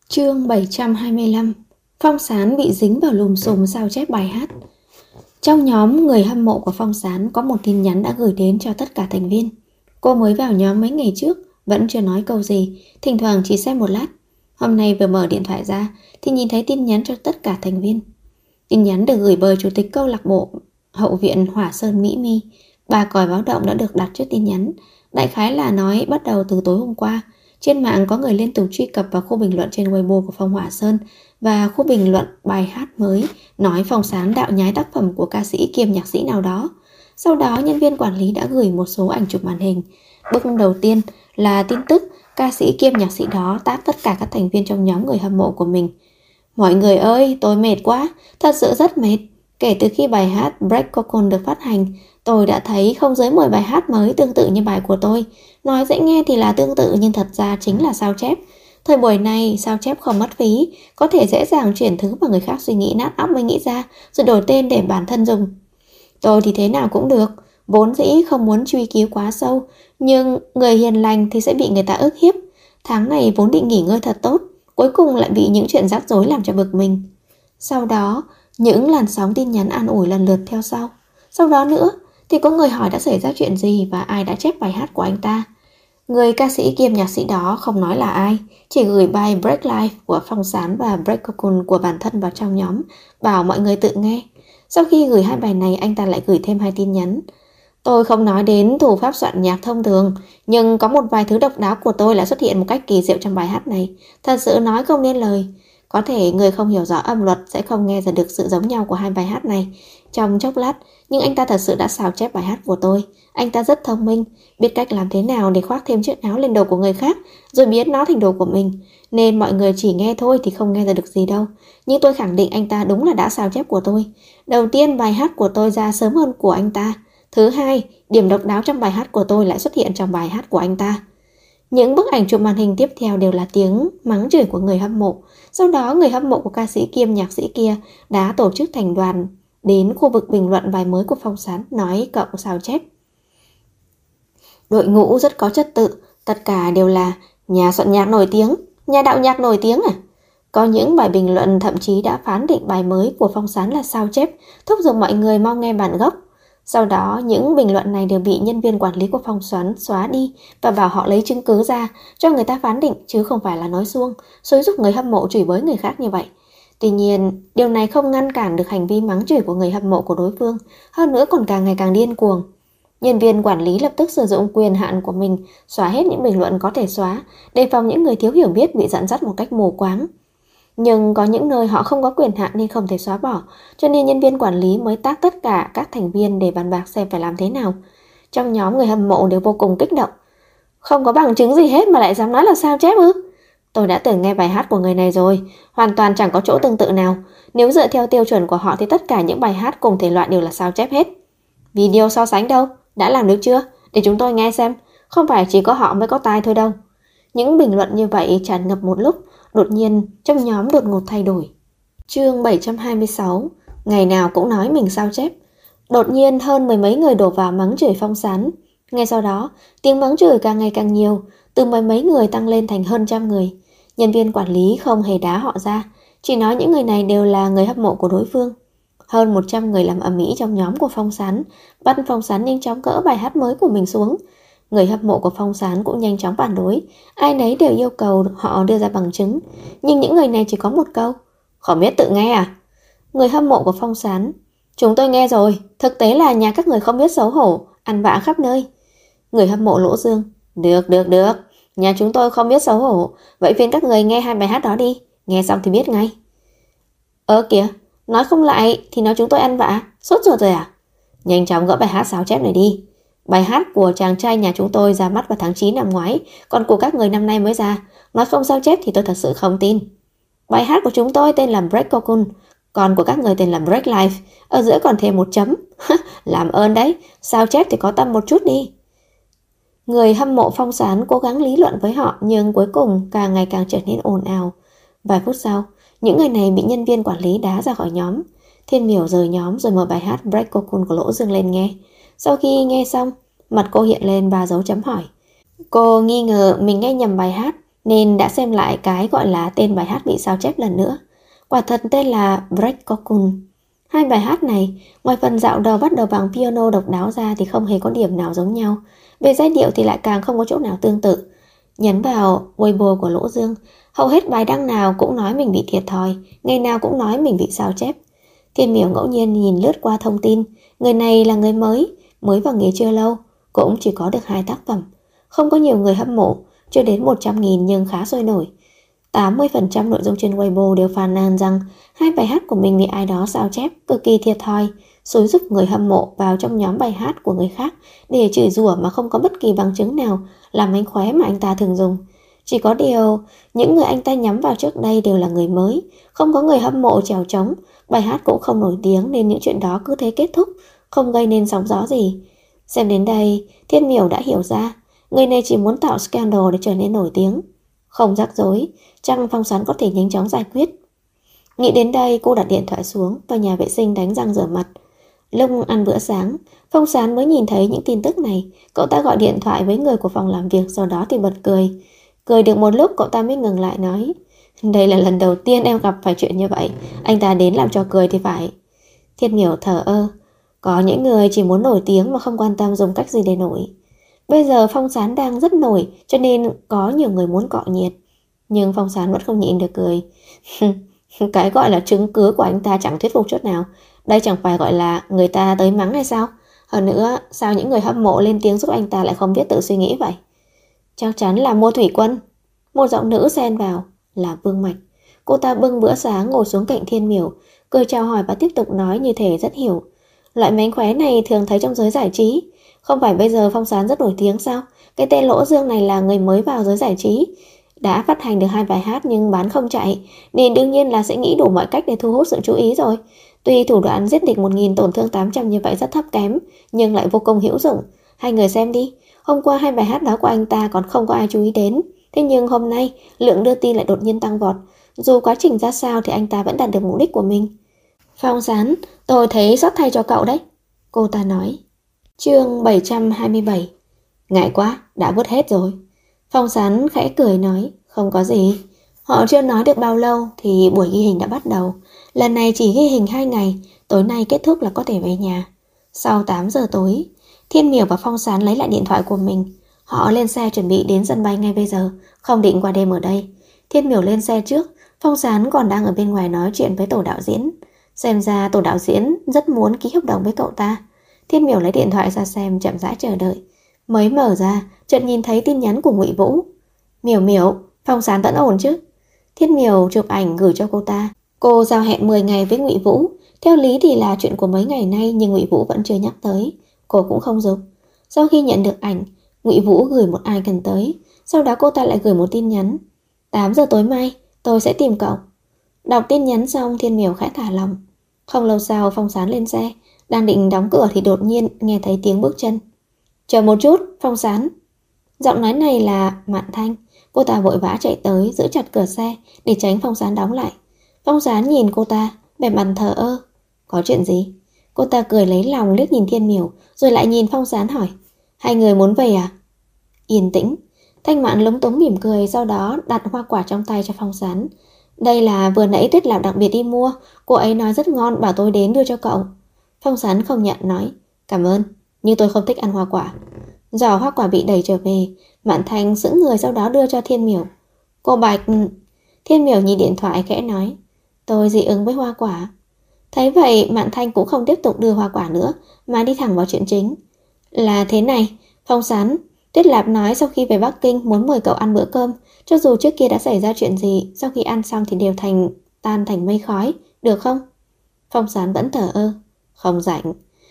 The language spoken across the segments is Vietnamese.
Chương 725. Phong Sán bị dính vào lùm xùm sao chép bài hát. Trong nhóm người hâm mộ của Phong Sán có một tin nhắn đã gửi đến cho tất cả thành viên. Cô mới vào nhóm mấy ngày trước, vẫn chưa nói câu gì, thỉnh thoảng chỉ xem một lát. Hôm nay vừa mở điện thoại ra thì nhìn thấy tin nhắn cho tất cả thành viên. Tin nhắn được gửi bởi chủ tịch câu lạc bộ hậu viện Hỏa Sơn Mỹ Mi. Ba còi báo động đã được đặt trước tin nhắn. Đại khái là nói bắt đầu từ tối hôm qua, trên mạng có người liên tục truy cập vào khu bình luận trên Weibo của Phong Hỏa Sơn và khu bình luận bài hát mới nói Phong Sán đạo nhái tác phẩm của ca sĩ kiêm nhạc sĩ nào đó. Sau đó nhân viên quản lý đã gửi một số ảnh chụp màn hình. Bước đầu tiên là tin tức ca sĩ kiêm nhạc sĩ đó tag tất cả các thành viên trong nhóm người hâm mộ của mình. Mọi người ơi, tôi mệt quá, thật sự rất mệt. Kể từ khi bài hát Break Cocoon được phát hành, tôi đã thấy không dưới 10 bài hát mới tương tự như bài của tôi. Nói dễ nghe thì là tương tự nhưng thật ra chính là sao chép. Thời buổi này, sao chép không mất phí, có thể dễ dàng chuyển thứ mà người khác suy nghĩ nát óc mới nghĩ ra, rồi đổi tên để bản thân dùng. Tôi thì thế nào cũng được, vốn dĩ không muốn truy cứu quá sâu, nhưng người hiền lành thì sẽ bị người ta ức hiếp. Tháng này vốn định nghỉ ngơi thật tốt, cuối cùng lại bị những chuyện rắc rối làm cho bực mình. Sau đó, những làn sóng tin nhắn an ủi lần lượt theo sau. Sau đó nữa thì có người hỏi đã xảy ra chuyện gì và ai đã chép bài hát của anh ta. Người ca sĩ kiêm nhạc sĩ đó không nói là ai, chỉ gửi bài Break Life của Phong Sán và Break Cocoon của bản thân vào trong nhóm, bảo mọi người tự nghe. Sau khi gửi hai bài này, anh ta lại gửi thêm hai tin nhắn. Tôi không nói đến thủ pháp soạn nhạc thông thường, nhưng có một vài thứ độc đáo của tôi lại xuất hiện một cách kỳ diệu trong bài hát này. Thật sự nói không nên lời. Có thể người không hiểu rõ âm luật sẽ không nghe ra được sự giống nhau của hai bài hát này trong chốc lát, nhưng anh ta thật sự đã sao chép bài hát của tôi. Anh ta rất thông minh, biết cách làm thế nào để khoác thêm chiếc áo lên đầu của người khác, rồi biến nó thành đồ của mình. Nên mọi người chỉ nghe thôi thì không nghe ra được gì đâu. Nhưng tôi khẳng định anh ta đúng là đã sao chép của tôi. Đầu tiên, bài hát của tôi ra sớm hơn của anh ta. Thứ hai, điểm độc đáo trong bài hát của tôi lại xuất hiện trong bài hát của anh ta. Những bức ảnh chụp màn hình tiếp theo đều là tiếng mắng chửi của người hâm mộ. Sau đó người hâm mộ của ca sĩ kiêm nhạc sĩ kia đã tổ chức thành đoàn đến khu vực bình luận bài mới của Phong Sán, nói cậu sao chép. Đội ngũ rất có trật tự, tất cả đều là nhà soạn nhạc nổi tiếng, nhà đạo nhạc nổi tiếng à. Có những bài bình luận thậm chí đã phán định bài mới của Phong Sán là sao chép, thúc giục mọi người mau nghe bản gốc. Sau đó những bình luận này đều bị nhân viên quản lý của Phong Sán xóa đi và bảo họ lấy chứng cứ ra cho người ta phán định, chứ không phải là nói suông, xúi giục người hâm mộ chửi bới người khác như vậy. Tuy nhiên, điều này không ngăn cản được hành vi mắng chửi của người hâm mộ của đối phương, hơn nữa còn càng ngày càng điên cuồng. Nhân viên quản lý lập tức sử dụng quyền hạn của mình xóa hết những bình luận có thể xóa, đề phòng những người thiếu hiểu biết bị dẫn dắt một cách mù quáng. Nhưng có những nơi họ không có quyền hạn nên không thể xóa bỏ, cho nên nhân viên quản lý mới tag tất cả các thành viên để bàn bạc xem phải làm thế nào. Trong nhóm người hâm mộ đều vô cùng kích động. Không có bằng chứng gì hết mà lại dám nói là sao chép ư? Tôi đã từng nghe bài hát của người này rồi, hoàn toàn chẳng có chỗ tương tự nào. Nếu dựa theo tiêu chuẩn của họ thì tất cả những bài hát cùng thể loại đều là sao chép hết. Video so sánh đâu? Đã làm được chưa? Để chúng tôi nghe xem. Không phải chỉ có họ mới có tai thôi đâu. Những bình luận như vậy tràn ngập một lúc, đột nhiên trong nhóm đột ngột thay đổi. Chương 726. Ngày nào cũng nói mình sao chép. Đột nhiên hơn mười mấy người đổ vào mắng chửi Phong Sán. Ngay sau đó, tiếng mắng chửi càng ngày càng nhiều, từ mười mấy người tăng lên thành hơn trăm người. Nhân viên quản lý không hề đá họ ra, chỉ nói những người này đều là người hâm mộ của đối phương. Hơn 100 người làm ầm ĩ trong nhóm của Phong Sán, bắt Phong Sán nhanh chóng gỡ bài hát mới của mình xuống. Người hâm mộ của Phong Sán cũng nhanh chóng phản đối, ai nấy đều yêu cầu họ đưa ra bằng chứng, nhưng những người này chỉ có một câu: không biết tự nghe à? Người hâm mộ của Phong Sán: chúng tôi nghe rồi, thực tế là nhà các người không biết xấu hổ, ăn vạ khắp nơi. Người hâm mộ Lỗ Dương: được, nhà chúng tôi không biết xấu hổ, vậy phiền các người nghe hai bài hát đó đi, nghe xong thì biết ngay. Kìa, nói không lại thì nói chúng tôi ăn vạ, sốt ruột rồi à? Nhanh chóng gỡ bài hát sao chép này đi. Bài hát của chàng trai nhà chúng tôi ra mắt vào tháng 9 năm ngoái, còn của các người năm nay mới ra. Nói không sao chép thì tôi thật sự không tin. Bài hát của chúng tôi tên là Break Cocoon, còn của các người tên là Break Life, ở giữa còn thêm một chấm. Làm ơn đấy, sao chép thì có tâm một chút đi. Người hâm mộ Phong Sán cố gắng lý luận với họ, nhưng cuối cùng càng ngày càng trở nên ồn ào. Vài phút sau, những người này bị nhân viên quản lý đá ra khỏi nhóm. Thiên Miểu rời nhóm rồi mở bài hát Break Cocoon của Lỗ Dương lên nghe. Sau khi nghe xong, mặt cô hiện lên 3 dấu chấm hỏi. Cô nghi ngờ mình nghe nhầm bài hát, nên đã xem lại cái gọi là tên bài hát bị sao chép lần nữa. Quả thật tên là Break Cocoon. Hai bài hát này, ngoài phần dạo đầu bắt đầu bằng piano độc đáo ra thì không hề có điểm nào giống nhau. Về giai điệu thì lại càng không có chỗ nào tương tự. Nhấn vào Weibo của Lỗ Dương, hầu hết bài đăng nào cũng nói mình bị thiệt thòi, ngày nào cũng nói mình bị sao chép. Thiên Miểu ngẫu nhiên nhìn lướt qua thông tin, người này là người mới vào nghề chưa lâu, cũng chỉ có được 2 tác phẩm. Không có nhiều người hâm mộ, chưa đến 100.000 nhưng khá sôi nổi. 80% nội dung trên Weibo đều phàn nàn rằng hai bài hát của mình bị ai đó sao chép cực kỳ thiệt thòi, xúi giúp người hâm mộ vào trong nhóm bài hát của người khác để chửi rủa mà không có bất kỳ bằng chứng nào làm mánh khóe mà anh ta thường dùng. Chỉ có điều, những người anh ta nhắm vào trước đây đều là người mới, không có người hâm mộ trèo trống, bài hát cũng không nổi tiếng nên những chuyện đó cứ thế kết thúc, không gây nên sóng gió gì. Xem đến đây, Thiên Miểu đã hiểu ra, người này chỉ muốn tạo scandal để trở nên nổi tiếng. Không rắc rối, chắc Phong Sán có thể nhanh chóng giải quyết. Nghĩ đến đây, cô đặt điện thoại xuống, vào nhà vệ sinh đánh răng rửa mặt. Lúc ăn bữa sáng, Phong Sán mới nhìn thấy những tin tức này. Cậu ta gọi điện thoại với người của phòng làm việc, sau đó thì bật cười. Cười được một lúc, cậu ta mới ngừng lại nói, đây là lần đầu tiên em gặp phải chuyện như vậy, anh ta đến làm cho cười thì phải. Thiên Miểu thở ơ, có những người chỉ muốn nổi tiếng mà không quan tâm dùng cách gì để nổi. Bây giờ Phong Sán đang rất nổi, cho nên có nhiều người muốn cọ nhiệt. Nhưng Phong Sán vẫn không nhịn được cười. Cái gọi là chứng cứ của anh ta chẳng thuyết phục chút nào. Đây chẳng phải gọi là người ta tới mắng hay sao? Hơn nữa, sao những người hâm mộ lên tiếng giúp anh ta lại không biết tự suy nghĩ vậy? Chắc chắn là Mua Thủy Quân. Một giọng nữ xen vào, là Vương Mạch. Cô ta bưng bữa sáng ngồi xuống cạnh Thiên Miểu, cười chào hỏi và tiếp tục nói như thể rất hiểu. Loại mánh khóe này thường thấy trong giới giải trí. Không phải bây giờ Phong Sán rất nổi tiếng sao? Cái tên Lỗ Dương này là người mới vào giới giải trí, đã phát hành được 2 bài hát nhưng bán không chạy, nên đương nhiên là sẽ nghĩ đủ mọi cách để thu hút sự chú ý rồi. Tuy thủ đoạn giết địch 1.000 tổn thương 800 như vậy rất thấp kém, nhưng lại vô cùng hữu dụng. Hai người xem đi, hôm qua 2 bài hát đó của anh ta còn không có ai chú ý đến, thế nhưng hôm nay lượng đưa tin lại đột nhiên tăng vọt. Dù quá trình ra sao thì anh ta vẫn đạt được mục đích của mình. Phong Sán, tôi thấy xót thay cho cậu đấy, cô ta nói. Chương 727. Ngại quá, đã vứt hết rồi. Phong Sán khẽ cười nói, không có gì. Họ chưa nói được bao lâu thì buổi ghi hình đã bắt đầu. Lần này chỉ ghi hình 2 ngày, tối nay kết thúc là có thể về nhà. Sau 8 giờ tối, Thiên Miểu và Phong Sán lấy lại điện thoại của mình. Họ lên xe chuẩn bị đến sân bay ngay bây giờ, không định qua đêm ở đây. Thiên Miểu lên xe trước, Phong Sán còn đang ở bên ngoài nói chuyện với tổ đạo diễn. Xem ra tổ đạo diễn rất muốn ký hợp đồng với cậu ta. Thiên Miểu lấy điện thoại ra xem, chậm rãi chờ đợi. Mới mở ra, chợt nhìn thấy tin nhắn của Ngụy Vũ. Miểu Miểu, Phong Sán vẫn ổn chứ? Thiên Miểu chụp ảnh gửi cho cô ta. Cô giao hẹn 10 ngày với Ngụy Vũ. Theo lý thì là chuyện của mấy ngày nay, nhưng Ngụy Vũ vẫn chưa nhắc tới. Cô cũng không giục. Sau khi nhận được ảnh, Ngụy Vũ gửi một icon tới. Sau đó cô ta lại gửi một tin nhắn. 8 giờ tối mai, tôi sẽ tìm cậu. Đọc tin nhắn xong, Thiên Miểu khẽ thả lòng. Không lâu sau, Phong Sán lên xe. Đang định đóng cửa thì đột nhiên nghe thấy tiếng bước chân. Chờ một chút, Phong Sán. Giọng nói này là Mạn Thanh. Cô ta vội vã chạy tới, giữ chặt cửa xe để tránh Phong Sán đóng lại. Phong Sán nhìn cô ta, vẻ mặt thờ ơ. Có chuyện gì? Cô ta cười lấy lòng liếc nhìn Thiên Miểu, rồi lại nhìn Phong Sán hỏi. Hai người muốn về à? Yên tĩnh. Thanh Mạn lúng túng mỉm cười, sau đó đặt hoa quả trong tay cho Phong Sán. Đây là vừa nãy Tuyết Lạp đặc biệt đi mua, cô ấy nói rất ngon, bảo tôi đến đưa cho cậu. Phong Sán không nhận, nói cảm ơn, nhưng tôi không thích ăn hoa quả. Giỏ hoa quả bị đẩy trở về, Mạn Thanh sững người, sau đó đưa cho Thiên Miểu. Cô Bạch. Thiên Miểu nhìn điện thoại khẽ nói, tôi dị ứng với hoa quả. Thấy vậy, Mạn Thanh cũng không tiếp tục đưa hoa quả nữa, mà đi thẳng vào chuyện chính. Là thế này, Phong Sán, Tuyết Lạp nói sau khi về Bắc Kinh muốn mời cậu ăn bữa cơm. Cho dù trước kia đã xảy ra chuyện gì, sau khi ăn xong thì đều tan thành mây khói, được không? Phong Sán vẫn thờ ơ. Không rảnh.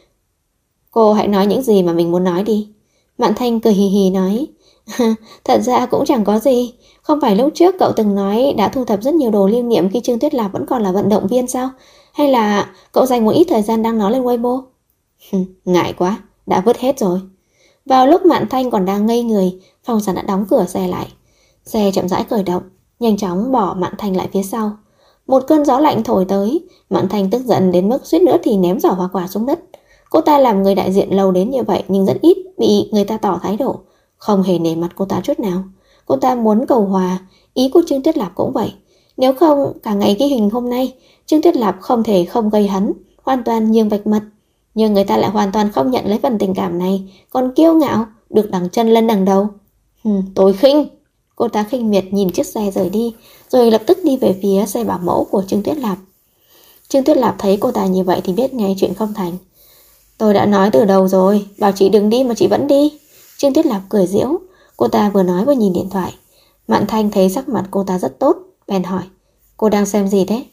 Cô hãy nói những gì mà mình muốn nói đi. Mạn Thanh cười hì hì nói. Thật ra cũng chẳng có gì. Không phải lúc trước cậu từng nói đã thu thập rất nhiều đồ lưu niệm khi Trương Tuyết Lạp vẫn còn là vận động viên sao? Hay là cậu dành một ít thời gian đăng nó lên Weibo? Ngại quá, đã vứt hết rồi. Vào lúc Mạn Thanh còn đang ngây người, Phong Sán đã đóng cửa xe lại. Xe chậm rãi khởi động, nhanh chóng bỏ Mạn Thanh lại phía sau. Một cơn gió lạnh thổi tới, Mạn Thanh tức giận đến mức suýt nữa thì ném giỏ hoa quả xuống đất. Cô ta làm người đại diện lâu đến như vậy nhưng rất ít bị người ta tỏ thái độ, không hề nể mặt cô ta chút nào. Cô ta muốn cầu hòa, ý của Trương Tuyết Lạp cũng vậy. Nếu không, cả ngày ghi hình hôm nay, Trương Tuyết Lạp không thể không gây hấn, hoàn toàn nhường vạch mật. Nhưng người ta lại hoàn toàn không nhận lấy phần tình cảm này, còn kiêu ngạo, được đằng chân lên đằng đầu. Tôi khinh. Cô ta khinh miệt nhìn chiếc xe rời đi, rồi lập tức đi về phía xe bảo mẫu của Trương Tuyết Lạp. Trương Tuyết Lạp thấy cô ta như vậy thì biết ngay chuyện không thành. Tôi đã nói từ đầu rồi, bảo chị đừng đi mà chị vẫn đi. Trương Tuyết Lạp cười giễu. Cô ta vừa nói vừa nhìn điện thoại. Mạn Thanh thấy sắc mặt cô ta rất tốt, bèn hỏi: Cô đang xem gì thế?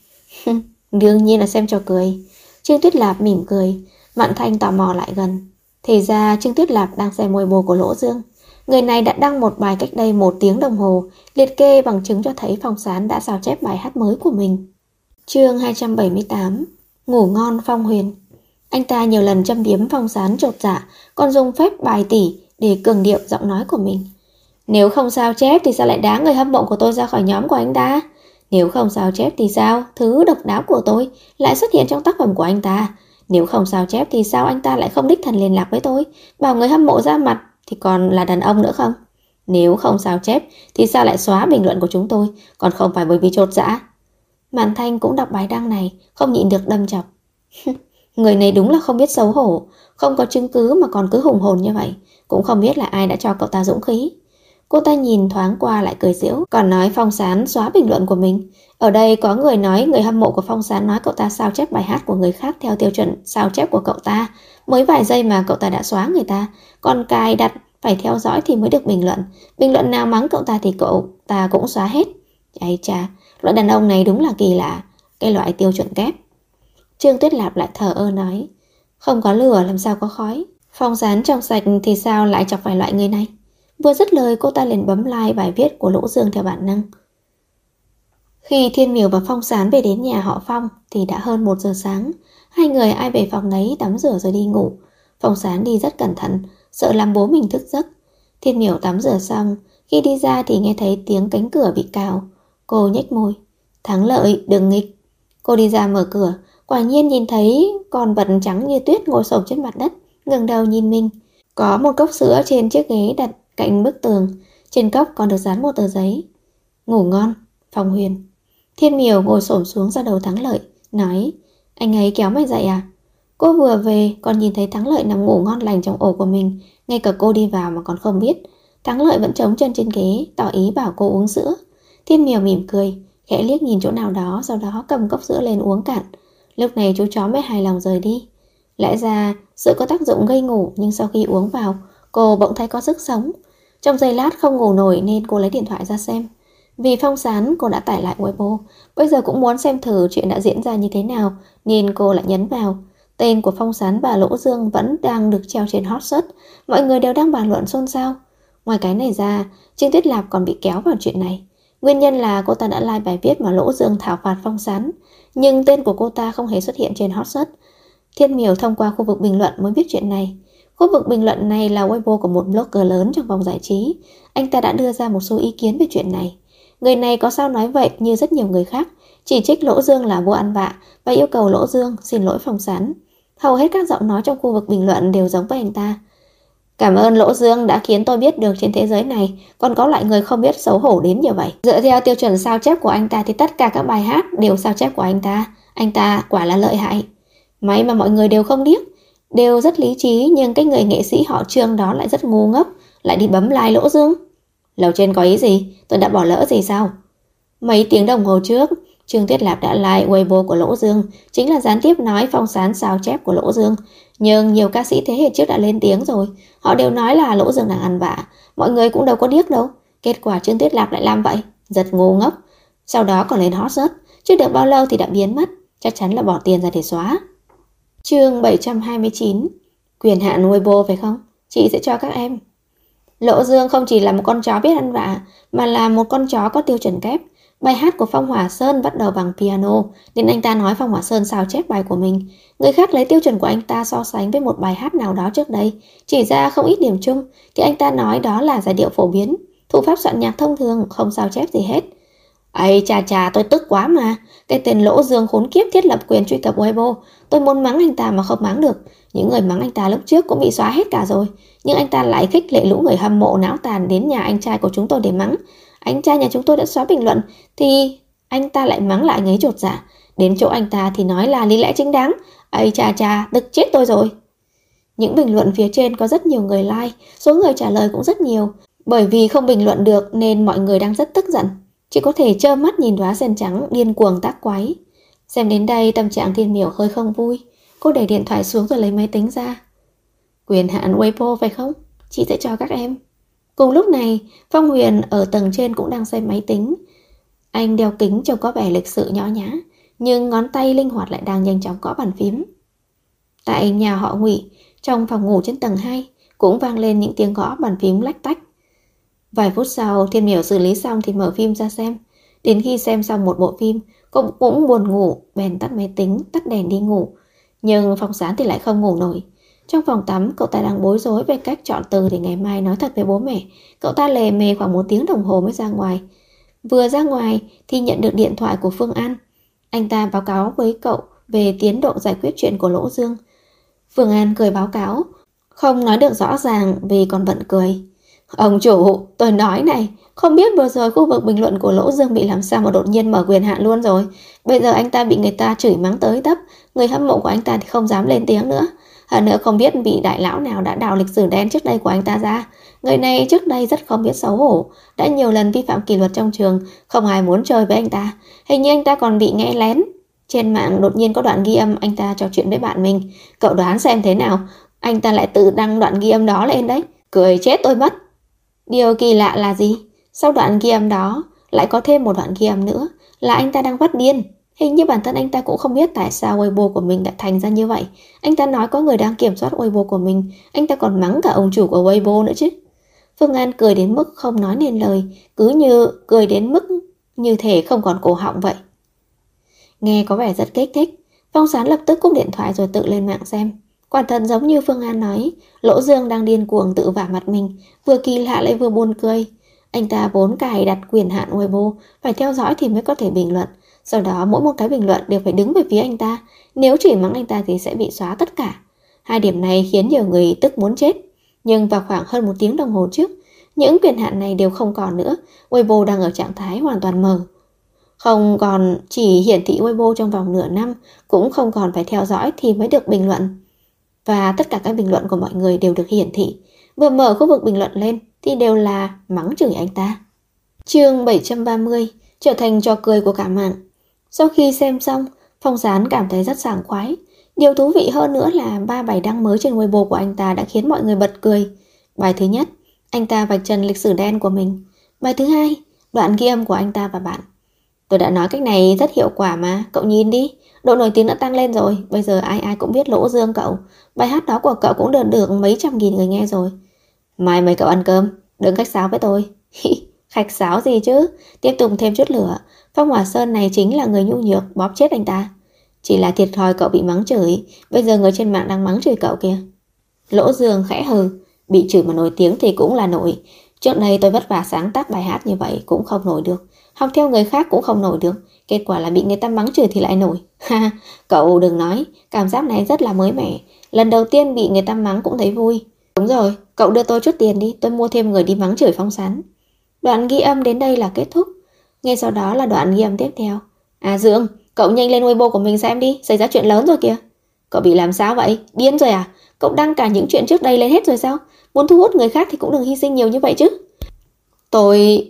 Đương nhiên là xem trò cười. Trương Tuyết Lạp mỉm cười. Mạn Thanh tò mò lại gần. Thì ra Trương Tuyết Lạp đang xem Weibo của Lỗ Dương. Người này đã đăng một bài cách đây 1 tiếng đồng hồ, liệt kê bằng chứng cho thấy Phong Sán đã sao chép bài hát mới của mình. Chương 278. Ngủ ngon Phong Huyền. Anh ta nhiều lần châm biếm Phong Sán chột dạ, còn dùng phép bài tỉ để cường điệu giọng nói của mình. Nếu không sao chép thì sao lại đá người hâm mộ của tôi ra khỏi nhóm của anh ta? Nếu không sao chép thì sao thứ độc đáo của tôi lại xuất hiện trong tác phẩm của anh ta? Nếu không sao chép thì sao anh ta lại không đích thân liên lạc với tôi, bảo người hâm mộ ra mặt thì còn là đàn ông nữa không? Nếu không sao chép thì sao lại xóa bình luận của chúng tôi, còn không phải bởi vì chột dạ? Mạn Thanh cũng đọc bài đăng này, không nhịn được đâm chọc. Người này đúng là không biết xấu hổ, không có chứng cứ mà còn cứ hùng hồn như vậy, cũng không biết là ai đã cho cậu ta dũng khí. Cô ta nhìn thoáng qua lại cười giễu, còn nói Phong Sán xóa bình luận của mình. Ở đây có người nói người hâm mộ của Phong Sán nói cậu ta sao chép bài hát của người khác theo tiêu chuẩn sao chép của cậu ta. Mới vài giây mà cậu ta đã xóa người ta, còn cài đặt phải theo dõi thì mới được bình luận. Bình luận nào mắng cậu ta thì cậu ta cũng xóa hết. Ây cha, loại đàn ông này đúng là kỳ lạ, cái loại tiêu chuẩn kép. Trương Tuyết Lạp lại thờ ơ nói: Không có lửa làm sao có khói. Phong Sán trong sạch thì sao lại chọc phải loại người này? Vừa dứt lời cô ta liền bấm like bài viết của Lỗ Dương theo bản năng. Khi Thiên Miểu và Phong Sán về đến nhà họ Phong thì đã hơn 1 giờ sáng. Hai người ai về phòng nấy tắm rửa rồi đi ngủ. Phong Sán đi rất cẩn thận, sợ làm bố mình thức giấc. Thiên Miểu tắm rửa xong, khi đi ra thì nghe thấy tiếng cánh cửa bị cào. Cô nhếch môi: Thắng Lợi, đừng nghịch. Cô đi ra mở cửa, quả nhiên nhìn thấy con vật trắng như tuyết ngồi xổm trên mặt đất, ngẩng đầu nhìn mình. Có một cốc sữa trên chiếc ghế đặt cạnh bức tường, trên cốc còn được dán một tờ giấy: Ngủ ngon, Phong Huyền. Thiên Miểu ngồi xổm xuống ra đầu Thắng Lợi, nói: Anh ấy kéo mày dậy à? Cô vừa về còn nhìn thấy Thắng Lợi nằm ngủ ngon lành trong ổ của mình, ngay cả cô đi vào mà còn không biết. Thắng Lợi vẫn chống chân trên ghế, tỏ ý bảo cô uống sữa. Thiên Miểu mỉm cười, khẽ liếc nhìn chỗ nào đó, sau đó cầm cốc sữa lên uống cạn. Lúc này chú chó mới hài lòng rời đi. Lẽ ra sữa có tác dụng gây ngủ, nhưng sau khi uống vào, cô bỗng thấy có sức sống. Trong giây lát không ngủ nổi nên cô lấy điện thoại ra xem. Vì Phong Sán, cô đã tải lại Weibo. Bây giờ cũng muốn xem thử chuyện đã diễn ra như thế nào, nên cô lại nhấn vào. Tên của Phong Sán và Lỗ Dương vẫn đang được treo trên hot search. Mọi người đều đang bàn luận xôn xao. Ngoài cái này ra, Trương Tuyết Lạp còn bị kéo vào chuyện này. Nguyên nhân là cô ta đã like bài viết mà Lỗ Dương thảo phạt Phong Sán, nhưng tên của cô ta không hề xuất hiện trên hot search. Thiên Miểu thông qua khu vực bình luận mới biết chuyện này. Khu vực bình luận này là Weibo của một blogger lớn trong vòng giải trí. Anh ta đã đưa ra một số ý kiến về chuyện này. Người này có sao nói vậy như rất nhiều người khác, chỉ trích Lỗ Dương là vua ăn vạ và yêu cầu Lỗ Dương xin lỗi Phong Sán. Hầu hết các giọng nói trong khu vực bình luận đều giống với anh ta. Cảm ơn Lỗ Dương đã khiến tôi biết được trên thế giới này còn có loại người không biết xấu hổ đến như vậy. Dựa theo tiêu chuẩn sao chép của anh ta thì tất cả các bài hát đều sao chép của anh ta. Anh ta quả là lợi hại. May mà mọi người đều không điếc, đều rất lý trí, nhưng cái người nghệ sĩ họ Trương đó lại rất ngu ngốc, lại đi bấm like Lỗ Dương. Lầu trên có ý gì? Tôi đã bỏ lỡ gì sao? Mấy tiếng đồng hồ trước, Trương Tuyết Lạp đã like Weibo của Lỗ Dương, chính là gián tiếp nói Phong Sán sao chép của Lỗ Dương. Nhưng nhiều ca sĩ thế hệ trước đã lên tiếng rồi, họ đều nói là Lỗ Dương đang ăn vạ. Mọi người cũng đâu có điếc đâu. Kết quả Trương Tuyết Lạp lại làm vậy, giật ngu ngốc. Sau đó còn lên hot search, chưa được bao lâu thì đã biến mất, chắc chắn là bỏ tiền ra để xóa. Chương 729. Quyền hạn Weibo phải không? Chị sẽ cho các em. Lỗ Dương không chỉ là một con chó biết ăn vạ, mà là một con chó có tiêu chuẩn kép. Bài hát của Phong Hỏa Sơn bắt đầu bằng piano, nên anh ta nói Phong Hỏa Sơn sao chép bài của mình. Người khác lấy tiêu chuẩn của anh ta so sánh với một bài hát nào đó trước đây, chỉ ra không ít điểm chung, thì anh ta nói đó là giai điệu phổ biến, thủ pháp soạn nhạc thông thường, không sao chép gì hết. Ây chà, tôi tức quá mà. Cái tên Lỗ Dương khốn kiếp thiết lập quyền truy cập Weibo, tôi muốn mắng anh ta mà không mắng được. Những người mắng anh ta lúc trước cũng bị xóa hết cả rồi, nhưng anh ta lại khích lệ lũ người hâm mộ não tàn đến nhà anh trai của chúng tôi để mắng. Anh trai nhà chúng tôi đã xóa bình luận thì anh ta lại mắng lại ngấy chột dạ. Đến chỗ anh ta thì nói là lý lẽ chính đáng. Ây cha cha, tức chết tôi rồi. Những bình luận phía trên có rất nhiều người like, số người trả lời cũng rất nhiều. Bởi vì không bình luận được nên mọi người đang rất tức giận, chỉ có thể trơ mắt nhìn đóa sen trắng điên cuồng tác quái. Xem đến đây tâm trạng Thiên Miểu hơi không vui. Cô để điện thoại xuống rồi lấy máy tính ra. Quyền hạn Weibo phải không? Chị sẽ cho các em. Cùng lúc này, Phong Huyền ở tầng trên cũng đang xem máy tính. Anh đeo kính trông có vẻ lịch sự nhõ nhã, nhưng ngón tay linh hoạt lại đang nhanh chóng gõ bàn phím. Tại nhà họ Ngụy, trong phòng ngủ trên tầng 2 cũng vang lên những tiếng gõ bàn phím lách tách. Vài phút sau, Thiên Miểu xử lý xong thì mở phim ra xem. Đến khi xem xong một bộ phim, cô cũng buồn ngủ, bèn tắt máy tính, tắt đèn đi ngủ. Nhưng Phong Sán thì lại không ngủ nổi. Trong phòng tắm, cậu ta đang bối rối về cách chọn từ để ngày mai nói thật với bố mẹ. Cậu ta lề mề khoảng 1 tiếng đồng hồ mới ra ngoài. Vừa ra ngoài thì nhận được điện thoại của Phương An. Anh ta báo cáo với cậu về tiến độ giải quyết chuyện của Lỗ Dương. Phương An cười báo cáo, không nói được rõ ràng vì còn bận cười. Ông chủ, tôi nói này, không biết vừa rồi khu vực bình luận của Lỗ Dương bị làm sao mà đột nhiên mở quyền hạn luôn rồi. Bây giờ anh ta bị người ta chửi mắng tới tấp, người hâm mộ của anh ta thì không dám lên tiếng nữa. Hơn nữa không biết vị đại lão nào đã đào lịch sử đen trước đây của anh ta ra. Người này trước đây rất không biết xấu hổ, đã nhiều lần vi phạm kỷ luật trong trường, không ai muốn chơi với anh ta. Hình như anh ta còn bị nghe lén. Trên mạng đột nhiên có đoạn ghi âm anh ta trò chuyện với bạn mình. Cậu đoán xem thế nào, anh ta lại tự đăng đoạn ghi âm đó lên đấy. Cười chết tôi mất. Điều kỳ lạ là gì? Sau đoạn ghi âm đó lại có thêm một đoạn ghi âm nữa, là anh ta đang phát điên. Hình như bản thân anh ta cũng không biết tại sao Weibo của mình đã thành ra như vậy. Anh ta nói có người đang kiểm soát Weibo của mình, anh ta còn mắng cả ông chủ của Weibo nữa chứ. Phương An cười đến mức không nói nên lời, cứ như cười đến mức như thể không còn cổ họng vậy. Nghe có vẻ rất kích thích. Phong Sán lập tức cúp điện thoại rồi tự lên mạng xem. Quả thật giống như Phương An nói, Lỗ Dương đang điên cuồng tự vả mặt mình, vừa kỳ lạ lại vừa buồn cười. Anh ta vốn cài đặt quyền hạn Weibo, phải theo dõi thì mới có thể bình luận. Sau đó mỗi một cái bình luận đều phải đứng về phía anh ta. Nếu chỉ mắng anh ta thì sẽ bị xóa tất cả. Hai điểm này khiến nhiều người tức muốn chết. Nhưng vào khoảng hơn 1 tiếng đồng hồ trước, những quyền hạn này đều không còn nữa. Weibo đang ở trạng thái hoàn toàn mờ. Không còn chỉ hiển thị Weibo trong vòng nửa năm, cũng không còn phải theo dõi thì mới được bình luận. Và tất cả các bình luận của mọi người đều được hiển thị. Vừa mở khu vực bình luận lên thì đều là mắng chửi anh ta. Chương 730 trở thành trò cười của cả mạng. Sau khi xem xong, Phong Sán cảm thấy rất sảng khoái. Điều thú vị hơn nữa là 3 bài đăng mới trên Weibo của anh ta đã khiến mọi người bật cười. Bài thứ nhất, anh ta vạch trần lịch sử đen của mình. Bài thứ hai, đoạn ghi âm của anh ta và bạn. Tôi đã nói cách này rất hiệu quả mà, cậu nhìn đi, độ nổi tiếng đã tăng lên rồi, bây giờ ai ai cũng biết Lỗ Dương cậu. Bài hát đó của cậu cũng được mấy trăm nghìn người nghe rồi. Mai mời cậu ăn cơm, đừng khách sáo với tôi. Khách sáo gì chứ, tiếp tục thêm chút lửa. Phong Hỏa Sơn này chính là người nhu nhược, bóp chết anh ta. Chỉ là thiệt thòi cậu bị mắng chửi, bây giờ người trên mạng đang mắng chửi cậu kìa. Lỗ Dương khẽ hừ, bị chửi mà nổi tiếng thì cũng là nổi. Trước đây tôi vất vả sáng tác bài hát như vậy cũng không nổi được, học theo người khác cũng không nổi được, kết quả là bị người ta mắng chửi thì lại nổi. Ha, cậu đừng nói, cảm giác này rất là mới mẻ. Lần đầu tiên bị người ta mắng cũng thấy vui. Đúng rồi, cậu đưa tôi chút tiền đi, tôi mua thêm người đi mắng chửi Phong Sán. Đoạn ghi âm đến đây là kết thúc. Ngay sau đó là đoạn ghi âm tiếp theo. À Dương, cậu nhanh lên Weibo của mình xem đi, xảy ra chuyện lớn rồi kìa. Cậu bị làm sao vậy? Điên rồi à? Cậu đăng cả những chuyện trước đây lên hết rồi sao? Muốn thu hút người khác thì cũng đừng hy sinh nhiều như vậy chứ. Tôi...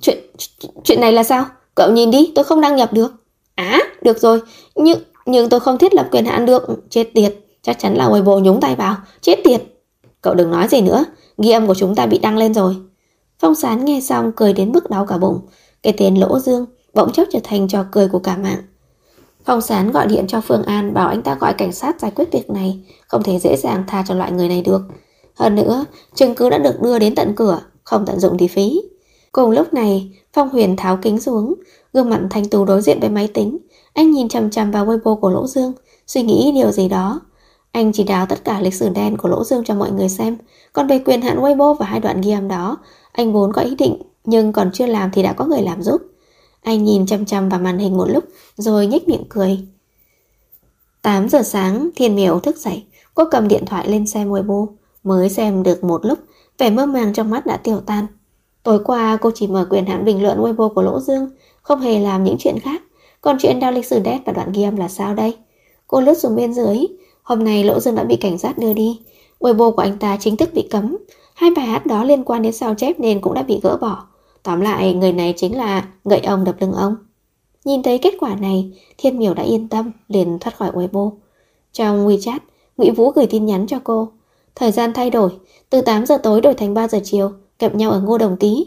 Chuyện này là sao? Cậu nhìn đi, tôi không đăng nhập được. À, được rồi, nhưng tôi không thiết lập quyền hạn được. Chết tiệt, chắc chắn là Weibo nhúng tay vào. Chết tiệt. Cậu đừng nói gì nữa, ghi âm của chúng ta bị đăng lên rồi. Phong Sán nghe xong cười đến mức đau cả bụng. Cái tên Lỗ Dương bỗng chốc trở thành trò cười của cả mạng. Phong Sán gọi điện cho Phương An bảo anh ta gọi cảnh sát giải quyết việc này, không thể dễ dàng tha cho loại người này được. Hơn nữa, chứng cứ đã được đưa đến tận cửa, không tận dụng thì phí. Cùng lúc này, Phong Huyền tháo kính xuống, gương mặt thanh tú đối diện với máy tính. Anh nhìn chằm chằm vào Weibo của Lỗ Dương, suy nghĩ điều gì đó. Anh chỉ đào tất cả lịch sử đen của Lỗ Dương cho mọi người xem. Còn về quyền hạn Weibo và 2 đoạn ghi âm đó, anh vốn có ý định, nhưng còn chưa làm thì đã có người làm giúp. Anh nhìn chằm chằm vào màn hình một lúc, rồi nhếch miệng cười. 8 giờ sáng, Thiên Miểu thức dậy. Cô cầm điện thoại lên xem Weibo, mới xem được một lúc, vẻ mơ màng trong mắt đã tiêu tan. Tối qua cô chỉ mở quyền hạn bình luận Weibo của Lỗ Dương, không hề làm những chuyện khác. Còn chuyện đao lịch sử đét và đoạn ghi âm là sao đây? Cô lướt xuống bên dưới. Hôm nay Lỗ Dương đã bị cảnh sát đưa đi. Weibo của anh ta chính thức bị cấm. 2 bài hát đó liên quan đến sao chép nên cũng đã bị gỡ bỏ. Tóm lại, người này chính là gậy ông đập lưng ông. Nhìn thấy kết quả này, Thiên Miểu đã yên tâm, liền thoát khỏi Weibo. Trong WeChat, Ngụy Vũ gửi tin nhắn cho cô. Thời gian thay đổi, từ 8 giờ tối đổi thành 3 giờ chiều, gặp nhau ở Ngô Đồng Tý.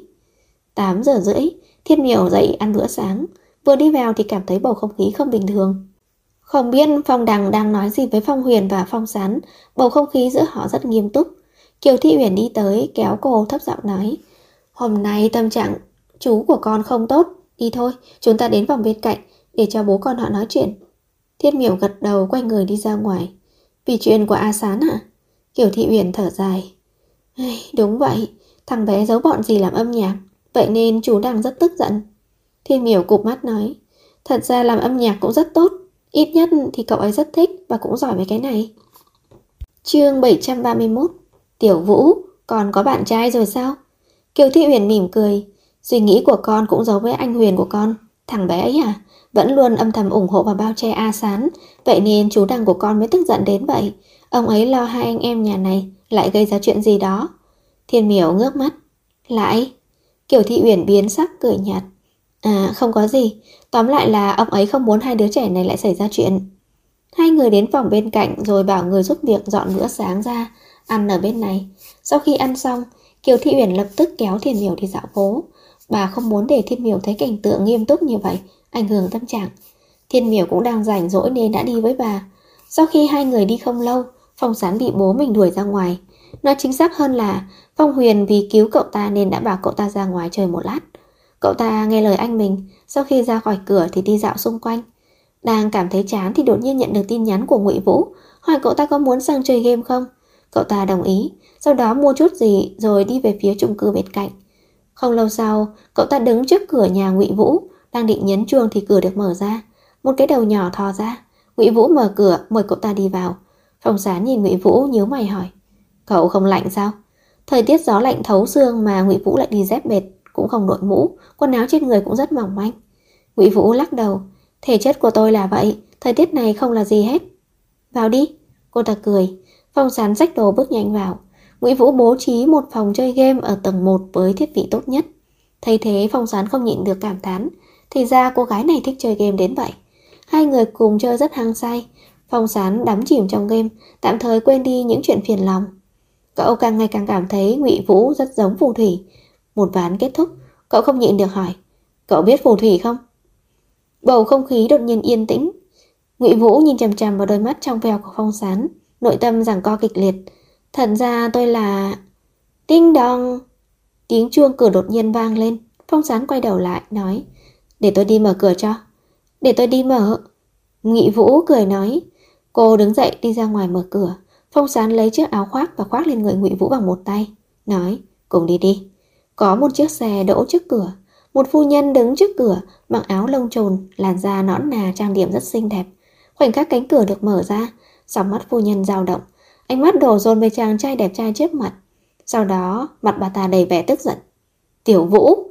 8 giờ rưỡi, Thiên Miểu dậy ăn bữa sáng. Vừa đi vào thì cảm thấy bầu không khí không bình thường. Không biết Phong Đằng đang nói gì với Phong Huyền và Phong Sán, bầu không khí giữa họ rất nghiêm túc. Kiều Thị Uyển đi tới kéo cô thấp giọng nói: "Hôm nay tâm trạng chú của con không tốt, đi thôi, chúng ta đến phòng bên cạnh để cho bố con họ nói chuyện." Thiên Miểu gật đầu quay người đi ra ngoài. "Vì chuyện của A Sán hả?" Kiều Thị Uyển thở dài. "Đúng vậy, thằng bé giấu bọn gì làm âm nhạc, vậy nên chú đang rất tức giận." Thiên Miểu cụp mắt nói: "Thật ra làm âm nhạc cũng rất tốt, ít nhất thì cậu ấy rất thích và cũng giỏi về cái này." Chương 731. Tiểu Vũ, con có bạn trai rồi sao? Kiều Thị Uyển mỉm cười. Suy nghĩ của con cũng giống với anh Huyền của con. Thằng bé ấy à, vẫn luôn âm thầm ủng hộ và bao che A Sán, vậy nên chú Đằng của con mới tức giận đến vậy. Ông ấy lo hai anh em nhà này lại gây ra chuyện gì đó. Thiên Miểu ngước mắt. Lại? Kiều Thị Uyển biến sắc cười nhạt. À, không có gì, tóm lại là ông ấy không muốn hai đứa trẻ này lại xảy ra chuyện. Hai người đến phòng bên cạnh rồi bảo người giúp việc dọn bữa sáng ra, ăn ở bên này. Sau khi ăn xong, Kiều Thị Uyển lập tức kéo Thiên Miểu đi dạo phố. Bà không muốn để Thiên Miểu thấy cảnh tượng nghiêm túc như vậy, ảnh hưởng tâm trạng. Thiên Miểu cũng đang rảnh rỗi nên đã đi với bà. Sau khi hai người đi không lâu, Phong Sán bị bố mình đuổi ra ngoài. Nói chính xác hơn là Phong Huyền vì cứu cậu ta nên đã bảo cậu ta ra ngoài chơi một lát. Cậu ta nghe lời anh mình, sau khi ra khỏi cửa thì đi dạo xung quanh. Đang cảm thấy chán thì đột nhiên nhận được tin nhắn của Ngụy Vũ, hỏi cậu ta có muốn sang chơi game không. Cậu ta đồng ý, sau đó mua chút gì rồi đi về phía chung cư bên cạnh. Không lâu sau, cậu ta đứng trước cửa nhà Ngụy Vũ, đang định nhấn chuông thì cửa được mở ra. Một cái đầu nhỏ thò ra, Ngụy Vũ mở cửa mời cậu ta đi vào. Phong Sán nhìn Ngụy Vũ nhíu mày hỏi: "Cậu không lạnh sao?" Thời tiết gió lạnh thấu xương mà Ngụy Vũ lại đi dép bệt, cũng không đội mũ, quần áo trên người cũng rất mỏng manh. Ngụy Vũ lắc đầu: "Thể chất của tôi là vậy, thời tiết này không là gì hết." "Vào đi." Cô ta cười. Phong Sán xách đồ bước nhanh vào. Ngụy Vũ bố trí một phòng chơi game ở tầng 1 với thiết bị tốt nhất. Thấy thế Phong Sán không nhịn được cảm thán, thì ra cô gái này thích chơi game đến vậy. Hai người cùng chơi rất hăng say. Phong Sán đắm chìm trong game, tạm thời quên đi những chuyện phiền lòng. Cậu càng ngày càng cảm thấy Ngụy Vũ rất giống phù thủy. Một ván kết thúc, cậu không nhịn được hỏi: "Cậu biết phù thủy không?" Bầu không khí đột nhiên yên tĩnh. Ngụy Vũ nhìn chằm chằm vào đôi mắt trong veo của Phong Sán, nội tâm giằng co kịch liệt. "Thật ra tôi là..." Đinh đong. Tiếng chuông cửa đột nhiên vang lên. Phong Sán quay đầu lại nói: "Để tôi đi mở cửa cho." "Để tôi đi mở." Ngụy Vũ cười nói. Cô đứng dậy đi ra ngoài mở cửa. Phong Sán lấy chiếc áo khoác và khoác lên người Ngụy Vũ bằng một tay, nói: "Cùng đi đi." Có một chiếc xe đỗ trước cửa. Một phu nhân đứng trước cửa, mặc áo lông trồn, làn da nõn nà, trang điểm rất xinh đẹp. Khoảnh khắc cánh cửa được mở ra, sóng mắt phu nhân dao động, ánh mắt đổ dồn về chàng trai đẹp trai trước mặt. Sau đó mặt bà ta đầy vẻ tức giận. "Tiểu Vũ,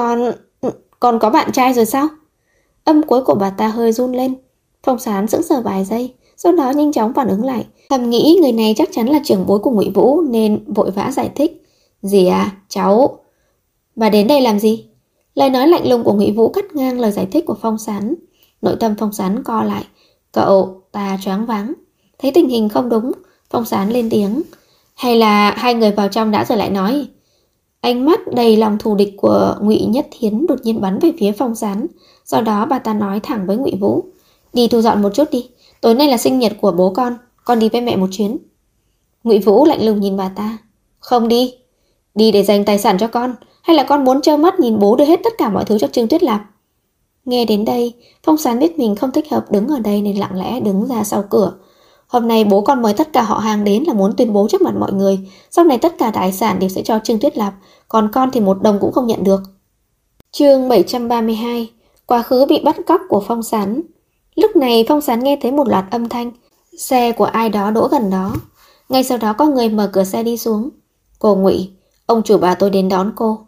con có bạn trai rồi sao?" Âm cuối của bà ta hơi run lên. Phong Sán sững sờ vài giây, sau đó nhanh chóng phản ứng lại, thầm nghĩ người này chắc chắn là trưởng bối của Ngụy Vũ nên vội vã giải thích: "Dì à, cháu..." "Bà đến đây làm gì?" Lời nói lạnh lùng của Ngụy Vũ cắt ngang lời giải thích của Phong Sán. Nội tâm Phong Sán co lại. Cậu ta choáng váng. Thấy tình hình không đúng, Phong Sán lên tiếng: "Hay là hai người vào trong đã rồi lại nói?" Ánh mắt đầy lòng thù địch của Ngụy Nhất Thiến đột nhiên bắn về phía Phong Sán. Sau đó bà ta nói thẳng với Ngụy Vũ: "Đi thu dọn một chút đi, tối nay là sinh nhật của bố con đi với mẹ một chuyến." Ngụy Vũ lạnh lùng nhìn bà ta: "Không đi." "Đi để dành tài sản cho con, hay là con muốn trơ mắt nhìn bố đưa hết tất cả mọi thứ cho Trương Tuyết Lạp?" Nghe đến đây, Phong Sán biết mình không thích hợp đứng ở đây nên lặng lẽ đứng ra sau cửa. Hôm nay bố con mời tất cả họ hàng đến là muốn tuyên bố trước mặt mọi người, sau này tất cả tài sản đều sẽ cho Trương Tuyết Lạp, còn con thì một đồng cũng không nhận được. Chương 732. Quá khứ bị bắt cóc của Phong Sán. Lúc này Phong Sán nghe thấy một loạt âm thanh. Xe của ai đó đỗ gần đó. Ngay sau đó có người mở cửa xe đi xuống. Cô Ngụy, ông chủ bảo tôi đến đón cô.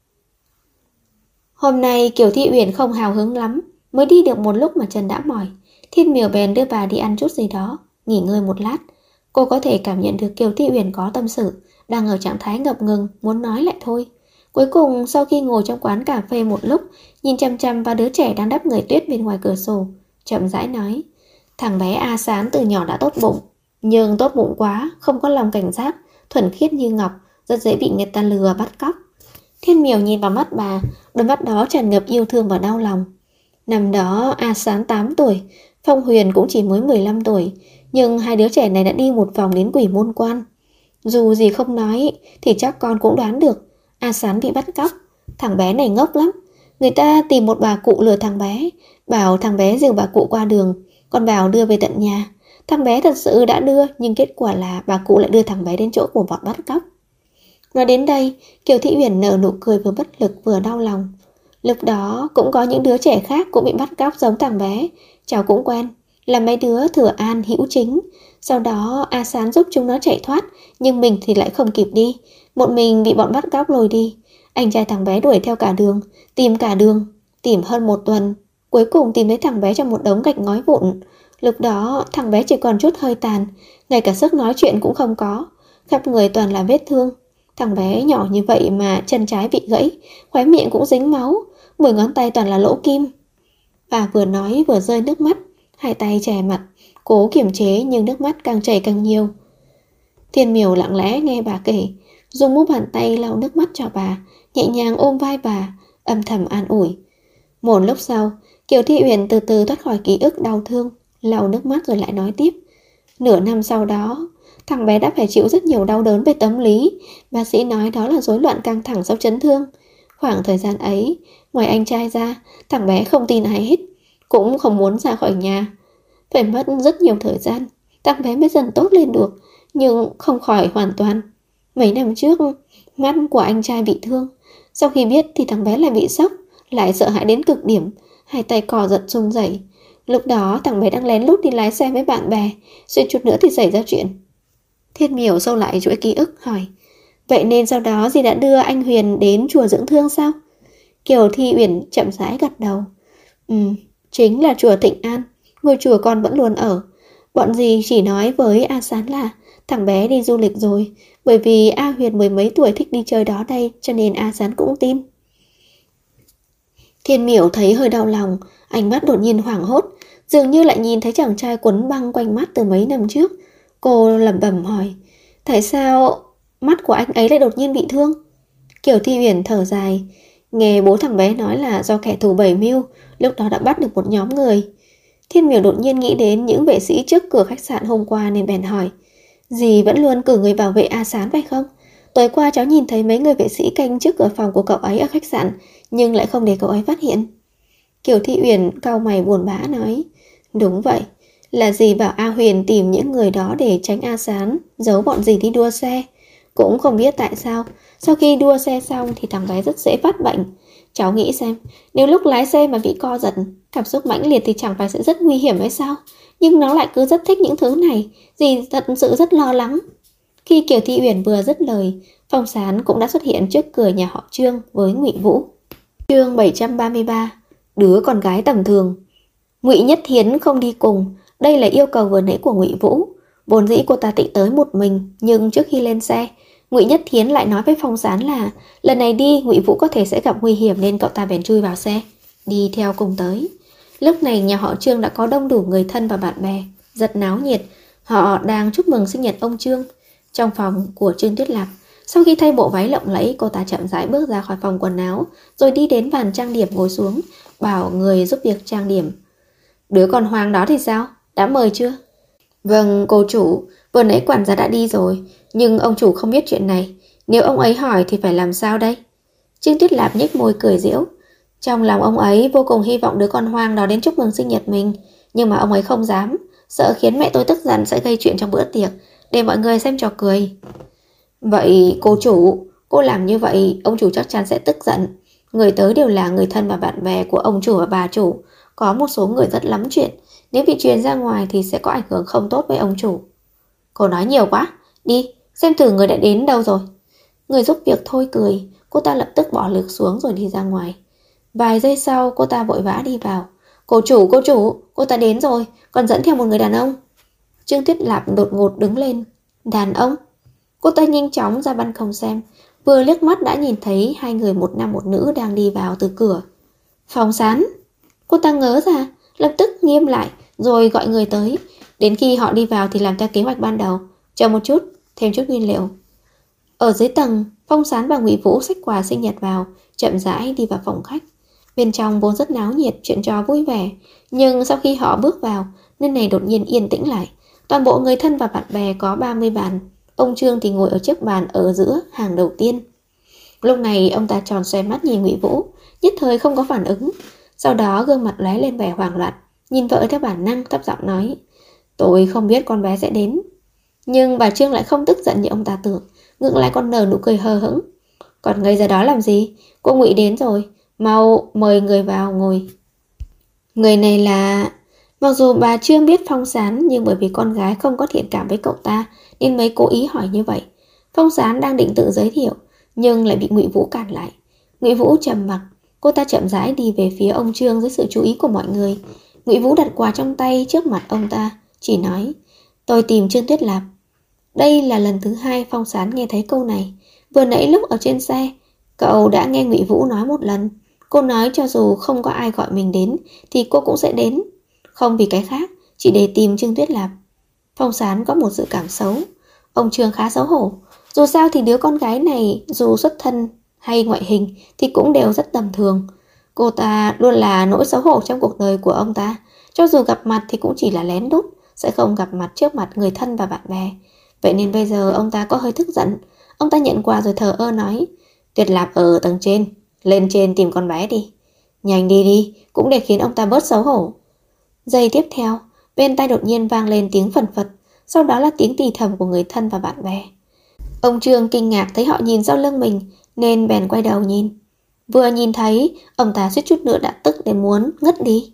Hôm nay Kiều Thị Uyển không hào hứng lắm, mới đi được một lúc mà chân đã mỏi. Thiên Miểu bèn đưa bà đi ăn chút gì đó, nghỉ ngơi một lát. Cô có thể cảm nhận được Kiều Thị Uyển có tâm sự, đang ở trạng thái ngập ngừng, muốn nói lại thôi. Cuối cùng sau khi ngồi trong quán cà phê một lúc, nhìn chăm chăm vào đứa trẻ đang đắp người tuyết bên ngoài cửa sổ, chậm rãi nói: thằng bé A Sán từ nhỏ đã tốt bụng, nhưng tốt bụng quá, không có lòng cảnh giác, thuần khiết như ngọc, rất dễ bị người ta lừa bắt cóc. Thiên Miểu nhìn vào mắt bà, đôi mắt đó tràn ngập yêu thương và đau lòng. Năm đó A Sán 8 tuổi, Phong Huyền cũng chỉ mới 15 tuổi, nhưng hai đứa trẻ này đã đi một vòng đến Quỷ Môn Quan. Dù gì không nói thì chắc con cũng đoán được A Sán bị bắt cóc. Thằng bé này ngốc lắm. Người ta tìm một bà cụ lừa thằng bé, bảo thằng bé dìu bà cụ qua đường, còn bảo đưa về tận nhà. Thằng bé thật sự đã đưa, nhưng kết quả là bà cụ lại đưa thằng bé đến chỗ của bọn bắt cóc. Nói đến đây, Kiều Thị Uyển nở nụ cười vừa bất lực vừa đau lòng. Lúc đó cũng có những đứa trẻ khác cũng bị bắt cóc giống thằng bé, cháu cũng quen, là mấy đứa Thừa An, Hữu Chính. Sau đó A Sán giúp chúng nó chạy thoát, nhưng mình thì lại không kịp đi, một mình bị bọn bắt cóc lôi đi. Anh trai thằng bé đuổi theo cả đường, tìm hơn một tuần, cuối cùng tìm thấy thằng bé trong một đống gạch ngói vụn. Lúc đó thằng bé chỉ còn chút hơi tàn, ngay cả sức nói chuyện cũng không có, khắp người toàn là vết thương. Thằng bé nhỏ như vậy mà chân trái bị gãy, khóe miệng cũng dính máu, 10 ngón tay toàn là lỗ kim. Bà vừa nói vừa rơi nước mắt, hai tay che mặt, cố kiềm chế nhưng nước mắt càng chảy càng nhiều. Thiên Miểu lặng lẽ nghe bà kể, dùng mu bàn tay lau nước mắt cho bà, nhẹ nhàng ôm vai bà, âm thầm an ủi. Một lúc sau, Kiều Thị Uyển từ từ thoát khỏi ký ức đau thương, lau nước mắt rồi lại nói tiếp. Nửa năm sau đó, thằng bé đã phải chịu rất nhiều đau đớn về tâm lý. Bác sĩ nói đó là rối loạn căng thẳng sau chấn thương. Khoảng thời gian ấy, ngoài anh trai ra, thằng bé không tin ai hết, cũng không muốn ra khỏi nhà. Phải mất rất nhiều thời gian, thằng bé mới dần tốt lên được, nhưng không khỏi hoàn toàn. Mấy năm trước, mắt của anh trai bị thương. Sau khi biết thì thằng bé lại bị sốc, lại sợ hãi đến cực điểm, hai tay cò giật run rẩy. Lúc đó thằng bé đang lén lút đi lái xe với bạn bè, suýt chút nữa thì xảy ra chuyện. Thiên Miểu sâu lại chuỗi ký ức hỏi, vậy nên sau đó dì đã đưa anh Huyền đến chùa dưỡng thương sao? Kiều Thị Uyển chậm rãi gật đầu. Chính là chùa Tịnh An, ngôi chùa con vẫn luôn ở. Bọn dì chỉ nói với A Sán là thằng bé đi du lịch rồi, bởi vì A Huyền 10 mấy tuổi thích đi chơi đó đây, cho nên A Sán cũng tin. Thiên Miểu thấy hơi đau lòng, ánh mắt đột nhiên hoảng hốt, dường như lại nhìn thấy chàng trai quấn băng quanh mắt từ mấy năm trước. Cô lẩm bẩm hỏi, tại sao mắt của anh ấy lại đột nhiên bị thương? Kiều Thị Uyển thở dài, nghe bố thằng bé nói là do kẻ thù bày mưu, lúc đó đã bắt được một nhóm người. Thiên Miểu đột nhiên nghĩ đến những vệ sĩ trước cửa khách sạn hôm qua nên bèn hỏi, dì vẫn luôn cử người bảo vệ A Sán phải không? Tối qua cháu nhìn thấy mấy người vệ sĩ canh trước cửa phòng của cậu ấy ở khách sạn, nhưng lại không để cậu ấy phát hiện. Kiều Thị Uyển cau mày buồn bã nói, đúng vậy, là dì bảo A Huyền tìm những người đó để tránh A Sán giấu bọn dì đi đua xe. Cũng không biết tại sao, sau khi đua xe xong thì thằng bé rất dễ phát bệnh. Cháu nghĩ xem, nếu lúc lái xe mà bị co giật, cảm xúc mãnh liệt thì chẳng phải sẽ rất nguy hiểm hay sao? Nhưng nó lại cứ rất thích những thứ này, dì thật sự rất lo lắng. Khi Kiều Thị Uyển vừa dứt lời, Phong Sán cũng đã xuất hiện trước cửa nhà họ Trương với Ngụy Vũ. Chương 733, đứa con gái tầm thường. Ngụy Nhất Thiến không đi cùng, đây là yêu cầu vừa nãy của Ngụy Vũ. Vốn dĩ cô ta định tới một mình, nhưng trước khi lên xe, Ngụy Nhất Thiến lại nói với Phong Sán là lần này đi Ngụy Vũ có thể sẽ gặp nguy hiểm nên cậu ta bèn chui vào xe, đi theo cùng tới. Lúc này nhà họ Trương đã có đông đủ người thân và bạn bè, rất náo nhiệt. Họ đang chúc mừng sinh nhật ông Trương. Trong phòng của Trương Tuyết Lạc, sau khi thay bộ váy lộng lẫy, cô ta chậm rãi bước ra khỏi phòng quần áo, rồi đi đến bàn trang điểm ngồi xuống, bảo người giúp việc trang điểm. Đứa con hoang đó thì sao? Đã mời chưa? Vâng, cô chủ, vừa nãy quản gia đã đi rồi, nhưng ông chủ không biết chuyện này. Nếu ông ấy hỏi thì phải làm sao đây? Trương Tuyết Lạp nhếch môi cười giễu. Trong lòng ông ấy vô cùng hy vọng đứa con hoang đó đến chúc mừng sinh nhật mình, nhưng mà ông ấy không dám, sợ khiến mẹ tôi tức giận sẽ gây chuyện trong bữa tiệc, để mọi người xem trò cười. Vậy cô chủ, cô làm như vậy ông chủ chắc chắn sẽ tức giận. Người tới đều là người thân và bạn bè của ông chủ và bà chủ, có một số người rất lắm chuyện, nếu bị truyền ra ngoài thì sẽ có ảnh hưởng không tốt với ông chủ. Cô nói nhiều quá, Đi, xem thử người đã đến đâu rồi. Người giúp việc thôi cười, cô ta lập tức bỏ lược xuống rồi đi ra ngoài. Vài giây sau cô ta vội vã đi vào. Cô chủ, cô ta đến rồi, còn dẫn theo một người đàn ông. Trương Tuyết Lạp đột ngột đứng lên. Đàn ông? Cô ta nhanh chóng ra ban công xem, vừa liếc mắt đã nhìn thấy hai người một nam một nữ đang đi vào từ cửa. Phong Sán. Cô ta ngớ ra, lập tức nghiêm lại rồi gọi người tới. Đến khi họ đi vào thì làm theo kế hoạch ban đầu. Chờ một chút, thêm chút nguyên liệu. Ở dưới tầng, Phong Sán và Ngụy Vũ xách quà sinh nhật vào, chậm rãi đi vào phòng khách. Bên trong vốn rất náo nhiệt, chuyện trò vui vẻ, nhưng sau khi họ bước vào, nơi này đột nhiên yên tĩnh lại. Toàn bộ người thân và bạn bè có 30 bàn. Ông Trương thì ngồi ở chiếc bàn ở giữa hàng đầu tiên. Lúc này ông ta tròn xoe mắt nhìn Ngụy Vũ, nhất thời không có phản ứng. Sau đó gương mặt lóe lên vẻ hoảng loạn, nhìn vợ theo bản năng thấp giọng nói: Tôi không biết con bé sẽ đến. Nhưng bà Trương lại không tức giận như ông ta tưởng, ngược lại còn nở nụ cười hờ hững. Còn ngây ra đó làm gì? Cô Ngụy đến rồi, mau mời người vào ngồi. Người này là... Mặc dù bà Trương biết Phong Sán, nhưng bởi vì con gái không có thiện cảm với cậu ta nên mới cố ý hỏi như vậy. Phong Sán đang định tự giới thiệu, nhưng lại bị Ngụy Vũ cản lại. Ngụy Vũ trầm mặc, cô ta chậm rãi đi về phía ông Trương dưới sự chú ý của mọi người. Ngụy Vũ đặt quà trong tay trước mặt ông ta, chỉ nói: Tôi tìm Trương Tuyết Lạp. Đây là lần thứ hai Phong Sán nghe thấy câu này. Vừa nãy lúc ở trên xe, cậu đã nghe Ngụy Vũ nói một lần. Cô nói cho dù không có ai gọi mình đến thì cô cũng sẽ đến, không vì cái khác, chỉ để tìm Trương Tuyết Lạp. Phong Sán có một dự cảm xấu. Ông Trương khá xấu hổ. Dù sao thì đứa con gái này, dù xuất thân hay ngoại hình thì cũng đều rất tầm thường. Cô ta luôn là nỗi xấu hổ trong cuộc đời của ông ta. Cho dù gặp mặt thì cũng chỉ là lén lút, sẽ không gặp mặt trước mặt người thân và bạn bè. Vậy nên bây giờ ông ta có hơi tức giận. Ông ta nhận quà rồi thờ ơ nói: Tuyết Lạp ở tầng trên, lên trên tìm con bé đi. Nhanh đi đi, cũng để khiến ông ta bớt xấu hổ. Giây tiếp theo, bên tai đột nhiên vang lên tiếng phần phật, sau đó là tiếng thì thầm của người thân và bạn bè. Ông Trương kinh ngạc thấy họ nhìn sau lưng mình nên bèn quay đầu nhìn. Vừa nhìn thấy, ông ta suýt chút nữa đã tức đến muốn ngất đi.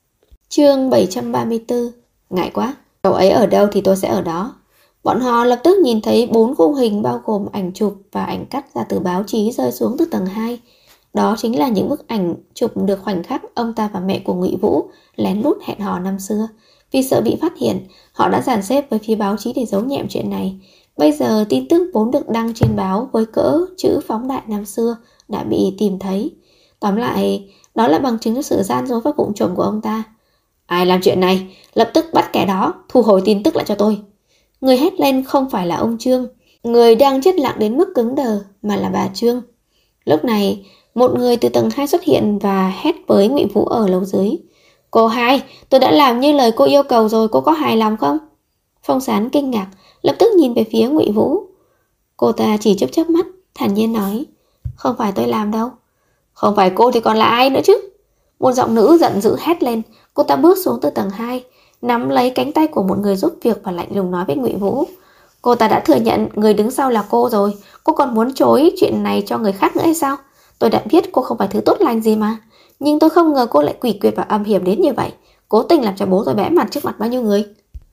Chương 734. Ngại quá, cậu ấy ở đâu thì tôi sẽ ở đó. Bọn họ lập tức nhìn thấy 4 khung hình bao gồm ảnh chụp và ảnh cắt ra từ báo chí rơi xuống từ tầng 2. Đó chính là những bức ảnh chụp được khoảnh khắc ông ta và mẹ của Ngụy Vũ lén lút hẹn hò năm xưa. Vì sợ bị phát hiện, họ đã dàn xếp với phía báo chí để giấu nhẹm chuyện này. Bây giờ tin tức vốn được đăng trên báo với cỡ chữ phóng đại năm xưa đã bị tìm thấy. Tóm lại, đó là bằng chứng cho sự gian dối và vụng trộm của ông ta. Ai làm chuyện này, lập tức bắt kẻ đó, thu hồi tin tức lại cho tôi. Người hét lên không phải là ông Trương, người đang chết lặng đến mức cứng đờ, mà là bà Trương. Lúc này, một người từ tầng 2 xuất hiện và hét với Ngụy Vũ ở lầu dưới: Cô hai, tôi đã làm như lời cô yêu cầu rồi, cô có hài lòng không? Phong Sán kinh ngạc, lập tức nhìn về phía Ngụy Vũ. Cô ta chỉ chớp chớp mắt, thản nhiên nói: Không phải tôi làm đâu. Không phải cô thì còn là ai nữa chứ? Một giọng nữ giận dữ hét lên. Cô ta bước xuống từ tầng 2, nắm lấy cánh tay của một người giúp việc và lạnh lùng nói với Ngụy Vũ: Cô ta đã thừa nhận người đứng sau là cô rồi, cô còn muốn chối chuyện này cho người khác nữa hay sao? Tôi đã biết cô không phải thứ tốt lành gì mà, nhưng tôi không ngờ cô lại quỷ quyệt và âm hiểm đến như vậy, cố tình làm cho bố tôi bẽ mặt trước mặt bao nhiêu người.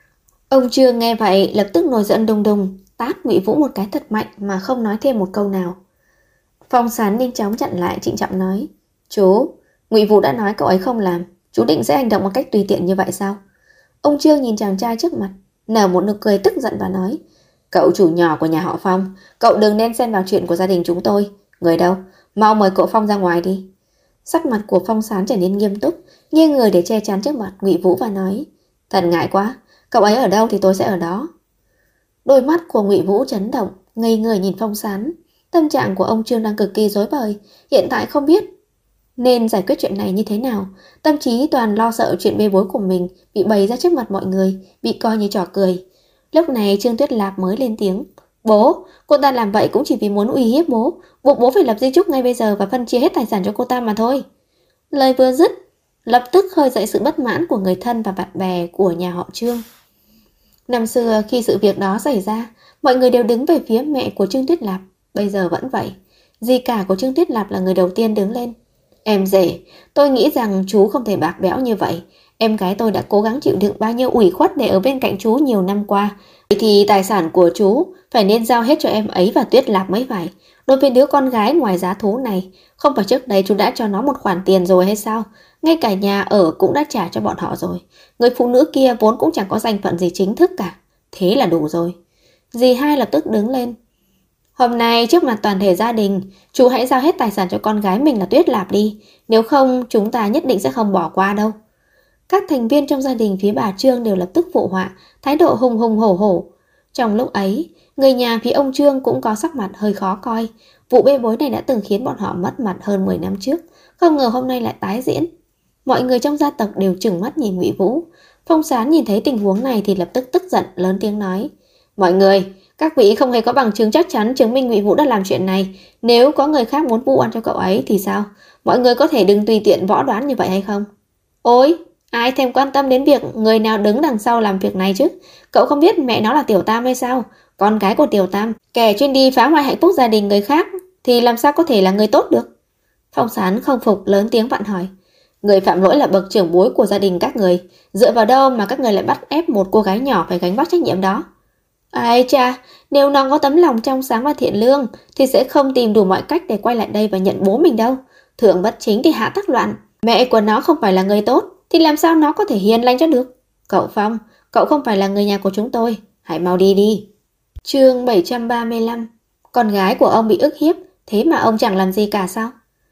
Ông Trương nghe vậy lập tức nổi giận đùng đùng, tát Ngụy Vũ một cái thật mạnh mà không nói thêm một câu nào. Phong Sán nhanh chóng chặn lại, trịnh trọng nói: Chú, Ngụy Vũ đã nói cậu ấy không làm, chú định sẽ hành động một cách tùy tiện như vậy sao? Ông Trương nhìn chàng trai trước mặt, nở một nụ cười tức giận và nói: Cậu chủ nhỏ của nhà họ Phong, cậu đừng nên xen vào chuyện của gia đình chúng tôi. Người đâu? Mau mời cậu Phong ra ngoài đi. Sắc mặt của Phong Sán trở nên nghiêm túc, nghiêng người để che chắn trước mặt Ngụy Vũ và nói: Thật ngại quá, cậu ấy ở đâu thì tôi sẽ ở đó. Đôi mắt của Ngụy Vũ chấn động, ngây người nhìn Phong Sán. Tâm trạng của ông Trương đang cực kỳ rối bời, hiện tại không biết nên giải quyết chuyện này như thế nào. Tâm trí toàn lo sợ chuyện bê bối của mình bị bày ra trước mặt mọi người, bị coi như trò cười. Lúc này Trương Tuyết Lạp mới lên tiếng: Bố, cô ta làm vậy cũng chỉ vì muốn uy hiếp bố, buộc bố phải lập di chúc ngay bây giờ và phân chia hết tài sản cho cô ta mà thôi. Lời vừa dứt, lập tức khơi dậy sự bất mãn của người thân và bạn bè của nhà họ Trương. Năm xưa khi sự việc đó xảy ra, mọi người đều đứng về phía mẹ của Trương Tuyết Lạp. Bây giờ vẫn vậy. Dì cả của Trương Tuyết Lạp là người đầu tiên đứng lên: Em rể, tôi nghĩ rằng chú không thể bạc bẽo như vậy. Em gái tôi đã cố gắng chịu đựng bao nhiêu ủy khuất để ở bên cạnh chú nhiều năm qua. Vậy thì tài sản của chú phải nên giao hết cho em ấy và Tuyết Lạp mới phải. Đối với đứa con gái ngoài giá thú này, không phải trước đây chú đã cho nó một khoản tiền rồi hay sao? Ngay cả nhà ở cũng đã trả cho bọn họ rồi. Người phụ nữ kia vốn cũng chẳng có danh phận gì chính thức cả. Thế là đủ rồi. Dì hai lập tức đứng lên. Hôm nay trước mặt toàn thể gia đình, chú hãy giao hết tài sản cho con gái mình là Tuyết Lạp đi. Nếu không, chúng ta nhất định sẽ không bỏ qua đâu. Các thành viên trong gia đình phía bà Trương đều lập tức phụ họa, thái độ hùng hùng hổ hổ. Trong lúc ấy, người nhà phía ông Trương cũng có sắc mặt hơi khó coi. Vụ bê bối này đã từng khiến bọn họ mất mặt hơn 10 năm trước, không ngờ hôm nay lại tái diễn. Mọi người trong gia tộc đều trừng mắt nhìn Ngụy Vũ. Phong Sán nhìn thấy tình huống này thì lập tức tức giận lớn tiếng nói: "Mọi người, các vị không hề có bằng chứng chắc chắn chứng minh Ngụy Vũ đã làm chuyện này. Nếu có người khác muốn vu oan cho cậu ấy thì sao? Mọi người có thể đừng tùy tiện võ đoán như vậy hay không?" "Ôi, ai thèm quan tâm đến việc người nào đứng đằng sau làm việc này chứ? Cậu không biết mẹ nó là Tiểu Tam hay sao? Con gái của Tiểu Tam, kẻ chuyên đi phá hoại hạnh phúc gia đình người khác thì làm sao có thể là người tốt được?" Phong Sán không phục lớn tiếng vặn hỏi: "Người phạm lỗi là bậc trưởng bối của gia đình các người, dựa vào đâu mà các người lại bắt ép một cô gái nhỏ phải gánh vác trách nhiệm đó?" "Ai cha, nếu nó có tấm lòng trong sáng và thiện lương thì sẽ không tìm đủ mọi cách để quay lại đây và nhận bố mình đâu. Thượng bất chính thì hạ tắc loạn. Mẹ của nó không phải là người tốt thì làm sao nó có thể hiền lành cho được? Cậu Phong, cậu không phải là người nhà của chúng tôi, hãy mau đi đi." Chương 735. Con gái của ông bị ức hiếp, thế mà ông chẳng làm gì cả sao?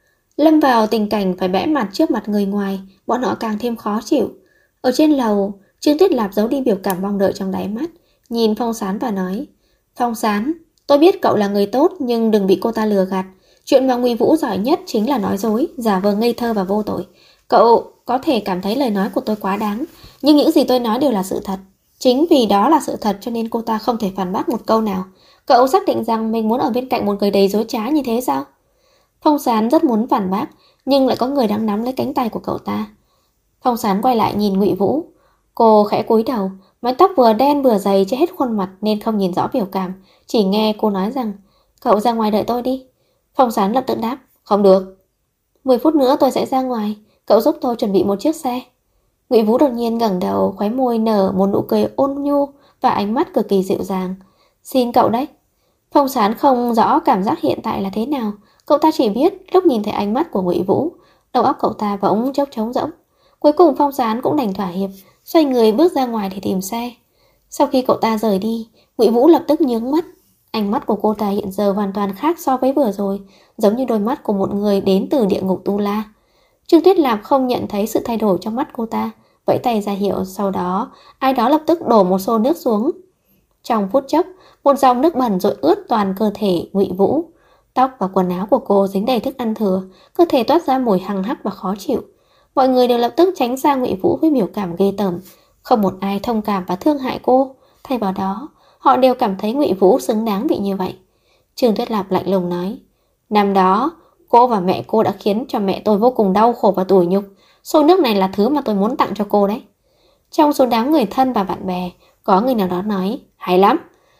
Lâm vào tình cảnh phải bẽ mặt trước mặt người ngoài, bọn họ càng thêm khó chịu. Ở trên lầu, Trương Tuyết Lạp giấu đi biểu cảm mong đợi trong đáy mắt, nhìn Phong Sán và nói: "Phong Sán, tôi biết cậu là người tốt nhưng đừng bị cô ta lừa gạt. Chuyện mà Ngụy Vũ giỏi nhất chính là nói dối, giả vờ ngây thơ và vô tội. Cậu có thể cảm thấy lời nói của tôi quá đáng, nhưng những gì tôi nói đều là sự thật. Chính vì đó là sự thật cho nên cô ta không thể phản bác một câu nào. Cậu xác định rằng mình muốn ở bên cạnh một người đầy dối trá như thế sao?" Phong Sán rất muốn phản bác, nhưng lại có người đang nắm lấy cánh tay của cậu ta. Phong Sán quay lại nhìn Ngụy Vũ. Cô khẽ cúi đầu, mái tóc vừa đen vừa dày che hết khuôn mặt nên không nhìn rõ biểu cảm, chỉ nghe cô nói rằng: "Cậu ra ngoài đợi tôi đi." Phong Sán lập tức đáp: "Không được. 10 phút nữa tôi sẽ ra ngoài, cậu giúp tôi chuẩn bị một chiếc xe." Ngụy Vũ đột nhiên ngẩng đầu, khóe môi nở một nụ cười ôn nhu và ánh mắt cực kỳ dịu dàng. "Xin cậu đấy." Phong Sán không rõ cảm giác hiện tại là thế nào, cậu ta chỉ biết lúc nhìn thấy ánh mắt của Ngụy Vũ, đầu óc cậu ta bỗng chốc trống rỗng. Cuối cùng Phong Sán cũng đành thỏa hiệp, xoay người bước ra ngoài để tìm xe. Sau khi cậu ta rời đi, Ngụy Vũ lập tức nhướng mắt. Ánh mắt của cô ta hiện giờ hoàn toàn khác so với vừa rồi, giống như đôi mắt của một người đến từ địa ngục Tu La. Trương Tuyết Lạp không nhận thấy sự thay đổi trong mắt cô ta, vẫy tay ra hiệu, sau đó ai đó lập tức đổ một xô nước xuống. Trong phút chốc, một dòng nước bẩn dội ướt toàn cơ thể Ngụy Vũ. Tóc và quần áo của cô dính đầy thức ăn thừa, cơ thể toát ra mùi hăng hắc và khó chịu. Mọi người đều lập tức tránh xa Ngụy Vũ với biểu cảm ghê tởm, không một ai thông cảm và thương hại cô. Thay vào đó, họ đều cảm thấy Ngụy Vũ xứng đáng bị như vậy. Trương Tuyết Lạp lạnh lùng nói: "Năm đó, cô và mẹ cô đã khiến cho mẹ tôi vô cùng đau khổ và tủi nhục. Xô nước này là thứ mà tôi muốn tặng cho cô đấy." Trong số đám người thân và bạn bè, có người nào đó nói: "Hay lắm.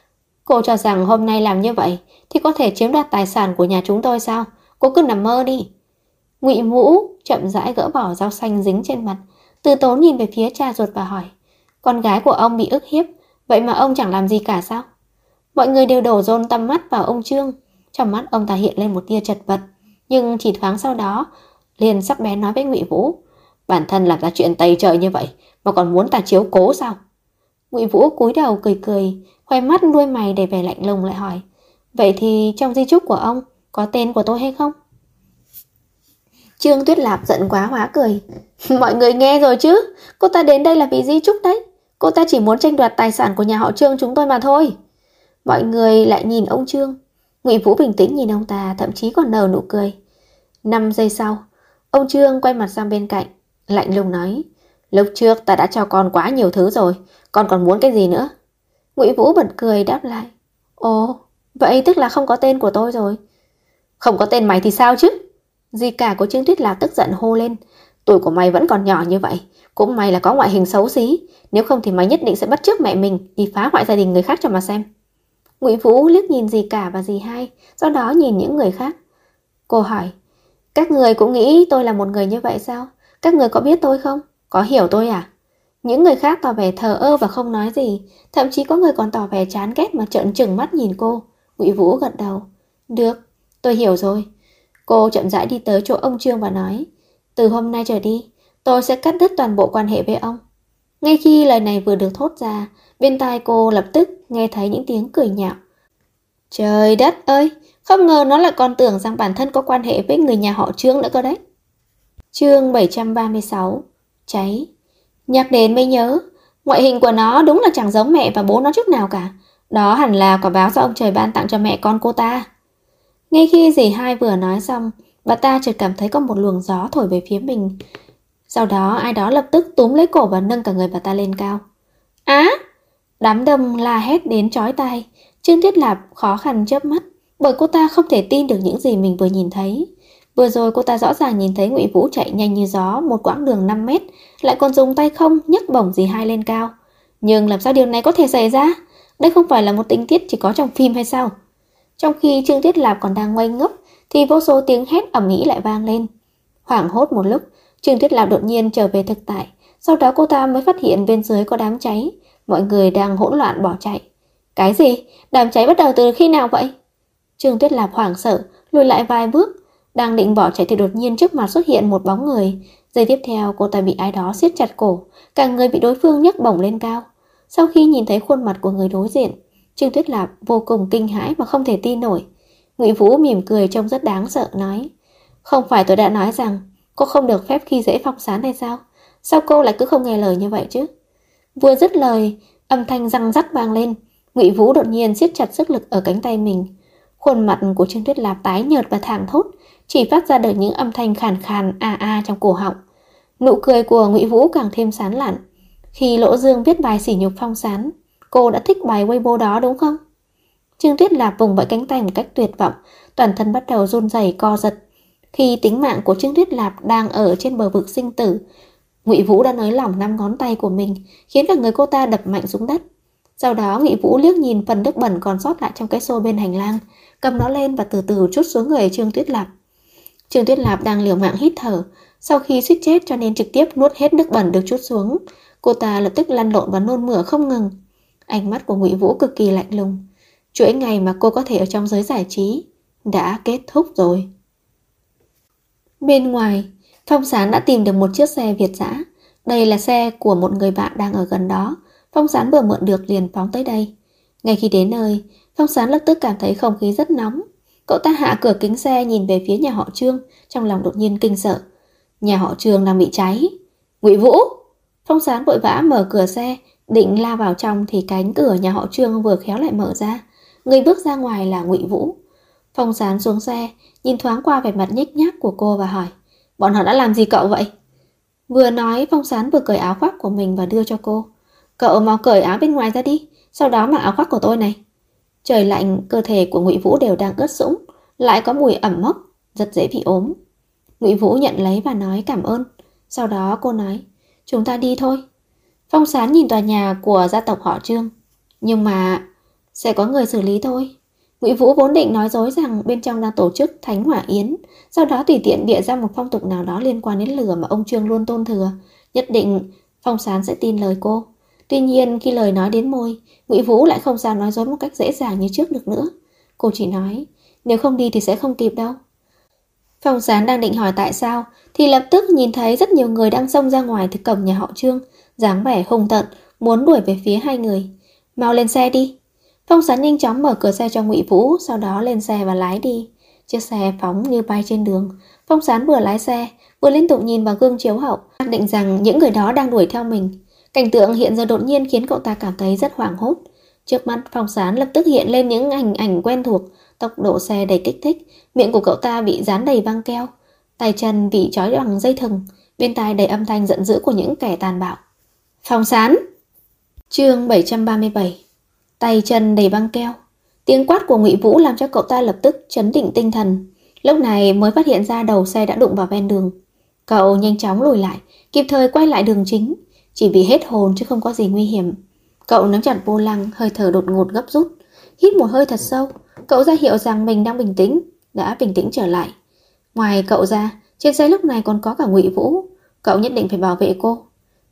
Cô cho rằng hôm nay làm như vậy thì có thể chiếm đoạt tài sản của nhà chúng tôi sao? Cô cứ nằm mơ đi." Ngụy Vũ chậm rãi gỡ bỏ dao xanh dính trên mặt, từ tốn nhìn về phía cha ruột và hỏi: "Con gái của ông bị ức hiếp, vậy mà ông chẳng làm gì cả sao?" Mọi người đều đổ dồn tầm mắt vào ông Trương. Trong mắt ông ta hiện lên một tia chật vật, nhưng chỉ thoáng sau đó liền sắc bén nói với Ngụy Vũ: "Bản thân làm ra chuyện tày trời như vậy mà còn muốn ta chiếu cố sao?" Ngụy Vũ cúi đầu cười cười, khoe mắt đuôi mày đầy vẻ lạnh lùng lại hỏi: "Vậy thì trong di chúc của ông có tên của tôi hay không?" Trương Tuyết Lạp giận quá hóa cười: "Mọi người nghe rồi chứ, cô ta đến đây là vì di chúc đấy. Cô ta chỉ muốn tranh đoạt tài sản của nhà họ Trương chúng tôi mà thôi." Mọi người lại nhìn ông Trương. Ngụy Vũ bình tĩnh nhìn ông ta, thậm chí còn nở nụ cười. 5 giây sau, ông Trương quay mặt sang bên cạnh, lạnh lùng nói: "Lúc trước ta đã cho con quá nhiều thứ rồi, con còn muốn cái gì nữa?" Ngụy Vũ bật cười đáp lại: "Ồ, vậy tức là không có tên của tôi rồi." "Không có tên mày thì sao chứ?" Dì cả của Trương Tuyết Lạp tức giận hô lên: "Tuổi của mày vẫn còn nhỏ như vậy, cũng may là có ngoại hình xấu xí, nếu không thì mày nhất định sẽ bắt chước mẹ mình đi phá hoại gia đình người khác cho mà xem." Ngụy Vũ liếc nhìn dì cả và dì hai, sau đó nhìn những người khác. Cô hỏi: "Các người cũng nghĩ tôi là một người như vậy sao? Các người có biết tôi không?" Có hiểu tôi à? Những người khác tỏ vẻ thờ ơ và không nói gì, thậm chí có người còn tỏ vẻ chán ghét mà trợn trừng mắt nhìn cô. Ngụy Vũ gật đầu. Được, tôi hiểu rồi. Cô chậm rãi đi tới chỗ ông Trương và nói, từ hôm nay trở đi, tôi sẽ cắt đứt toàn bộ quan hệ với ông. Ngay khi lời này vừa được thốt ra, bên tai cô lập tức nghe thấy những tiếng cười nhạo. Trời đất ơi, không ngờ nó lại còn tưởng rằng bản thân có quan hệ với người nhà họ Trương nữa cơ đấy. Chương 736. Cháy. Nhắc đến mới nhớ, ngoại hình của nó đúng là chẳng giống mẹ và bố nó chút nào cả. Đó hẳn là quả báo do ông trời ban tặng cho mẹ con cô ta. Ngay khi dì hai vừa nói xong, bà ta chợt cảm thấy có một luồng gió thổi về phía mình. Sau đó ai đó lập tức túm lấy cổ và nâng cả người bà ta lên cao. Á! Đám đông la hét đến chói tai. Trương Tuyết Lạp khó khăn chớp mắt, bởi cô ta không thể tin được những gì mình vừa nhìn thấy. Vừa rồi cô ta rõ ràng nhìn thấy Ngụy Vũ chạy nhanh như gió một quãng đường 5 mét, lại còn dùng tay không nhấc bổng dì hai lên cao. Nhưng làm sao điều này có thể xảy ra? Đây không phải là một tình tiết chỉ có trong phim hay sao? Trong khi Trương Tuyết Lạp còn đang ngây ngốc, thì vô số tiếng hét ầm ĩ lại vang lên. Hoảng hốt một lúc, Trương Tuyết Lạp đột nhiên trở về thực tại. Sau đó cô ta mới phát hiện bên dưới có đám cháy, mọi người đang hỗn loạn bỏ chạy. Cái gì? Đám cháy bắt đầu từ khi nào vậy? Trương Tuyết Lạp hoảng sợ, lùi lại vài bước. Đang định bỏ chạy thì đột nhiên trước mặt xuất hiện một bóng người. Giây tiếp theo cô ta bị ai đó siết chặt cổ, cả người bị đối phương nhấc bổng lên cao. Sau khi nhìn thấy khuôn mặt của người đối diện, Trương Tuyết Lạp vô cùng kinh hãi và không thể tin nổi. Ngụy Vũ mỉm cười trông rất đáng sợ nói, không phải tôi đã nói rằng cô không được phép khi dễ Phong Sán hay sao? Sao cô lại cứ không nghe lời như vậy chứ? Vừa dứt lời, âm thanh răng rắc vang lên. Ngụy Vũ đột nhiên siết chặt sức lực ở cánh tay mình. Khuôn mặt của Trương Tuyết Lạp tái nhợt và thảng thốt, chỉ phát ra được những âm thanh khàn khàn a a trong cổ họng. Nụ cười của Ngụy Vũ càng thêm sán lạn. Khi Lỗ Dương viết bài sỉ nhục Phong Sán, cô đã thích bài Weibo đó đúng không? Trương Tuyết Lạp vùng vẫy cánh tay một cách tuyệt vọng, toàn thân bắt đầu run rẩy co giật. Khi tính mạng của Trương Tuyết Lạp đang ở trên bờ vực sinh tử, Ngụy Vũ đã nới lỏng 5 ngón tay của mình, khiến cả người cô ta đập mạnh xuống đất. Sau đó Ngụy Vũ liếc nhìn phần nước bẩn còn sót lại trong cái xô bên hành lang, cầm nó lên và từ từ trút xuống người Trương Tuyết Lạp. Trương Tuyết Lạp đang liều mạng hít thở, sau khi suýt chết cho nên trực tiếp nuốt hết nước bẩn được trút xuống. Cô ta lập tức lăn lộn và nôn mửa không ngừng. Ánh mắt của Ngụy Vũ cực kỳ lạnh lùng. Chuỗi ngày mà cô có thể ở trong giới giải trí đã kết thúc rồi. Bên ngoài, Phong Sán đã tìm được một chiếc xe Việt dã. Đây là xe của một người bạn đang ở gần đó. Phong Sán vừa mượn được liền phóng tới đây. Ngay khi đến nơi, Phong Sán lập tức cảm thấy không khí rất nóng. Cậu ta hạ cửa kính xe nhìn về phía nhà họ Trương, trong lòng đột nhiên kinh sợ. Nhà họ Trương đang bị cháy. Ngụy Vũ! Phong Sán vội vã mở cửa xe, định la vào trong thì cánh cửa nhà họ Trương vừa khéo lại mở ra. Người bước ra ngoài là Ngụy Vũ. Phong Sán xuống xe, nhìn thoáng qua vẻ mặt nhếch nhác của cô và hỏi, bọn họ đã làm gì cậu vậy? Vừa nói, Phong Sán vừa cởi áo khoác của mình và đưa cho cô. Cậu mau cởi áo bên ngoài ra đi, sau đó mặc áo khoác của tôi này. Trời lạnh, cơ thể của Ngụy Vũ đều đang ướt sũng, lại có mùi ẩm mốc, rất dễ bị ốm. Ngụy Vũ nhận lấy và nói cảm ơn. Sau đó cô nói, chúng ta đi thôi. Phong Sán nhìn tòa nhà của gia tộc họ Trương. Nhưng mà sẽ có người xử lý thôi. Ngụy Vũ vốn định nói dối rằng bên trong đang tổ chức Thánh Hỏa Yến, sau đó tùy tiện bịa ra một phong tục nào đó liên quan đến lửa mà ông Trương luôn tôn thờ. Nhất định Phong Sán sẽ tin lời cô. Tuy nhiên khi lời nói đến môi, Ngụy Vũ lại không sao nói dối một cách dễ dàng như trước được nữa. Cô chỉ nói, nếu không đi thì sẽ không kịp đâu. Phong Sán đang định hỏi tại sao, thì lập tức nhìn thấy rất nhiều người đang xông ra ngoài từ cổng nhà họ Trương, dáng vẻ hung tợn, muốn đuổi về phía hai người. Mau lên xe đi. Phong Sán nhanh chóng mở cửa xe cho Ngụy Vũ, sau đó lên xe và lái đi. Chiếc xe phóng như bay trên đường. Phong Sán vừa lái xe, vừa liên tục nhìn vào gương chiếu hậu, xác định rằng những người đó đang đuổi theo mình. Cảnh tượng hiện giờ đột nhiên khiến cậu ta cảm thấy rất hoảng hốt. Trước mắt Phong Sán lập tức hiện lên những hình ảnh quen thuộc, tốc độ xe đầy kích thích, miệng của cậu ta bị dán đầy băng keo, tay chân bị trói bằng dây thừng, bên tai đầy âm thanh giận dữ của những kẻ tàn bạo. Phong Sán! Chương 737. Tay chân đầy băng keo. Tiếng quát của Ngụy Vũ làm cho cậu ta lập tức trấn định tinh thần. Lúc này mới phát hiện ra đầu xe đã đụng vào ven đường. Cậu nhanh chóng lùi lại, kịp thời quay lại đường chính, chỉ bị hết hồn chứ không có gì nguy hiểm. Cậu nắm chặt vô lăng, hơi thở đột ngột gấp rút, hít một hơi thật sâu. Cậu ra hiệu rằng mình đang bình tĩnh, đã bình tĩnh trở lại. Ngoài cậu ra, trên xe lúc này còn có cả Ngụy Vũ. Cậu nhất định phải bảo vệ cô.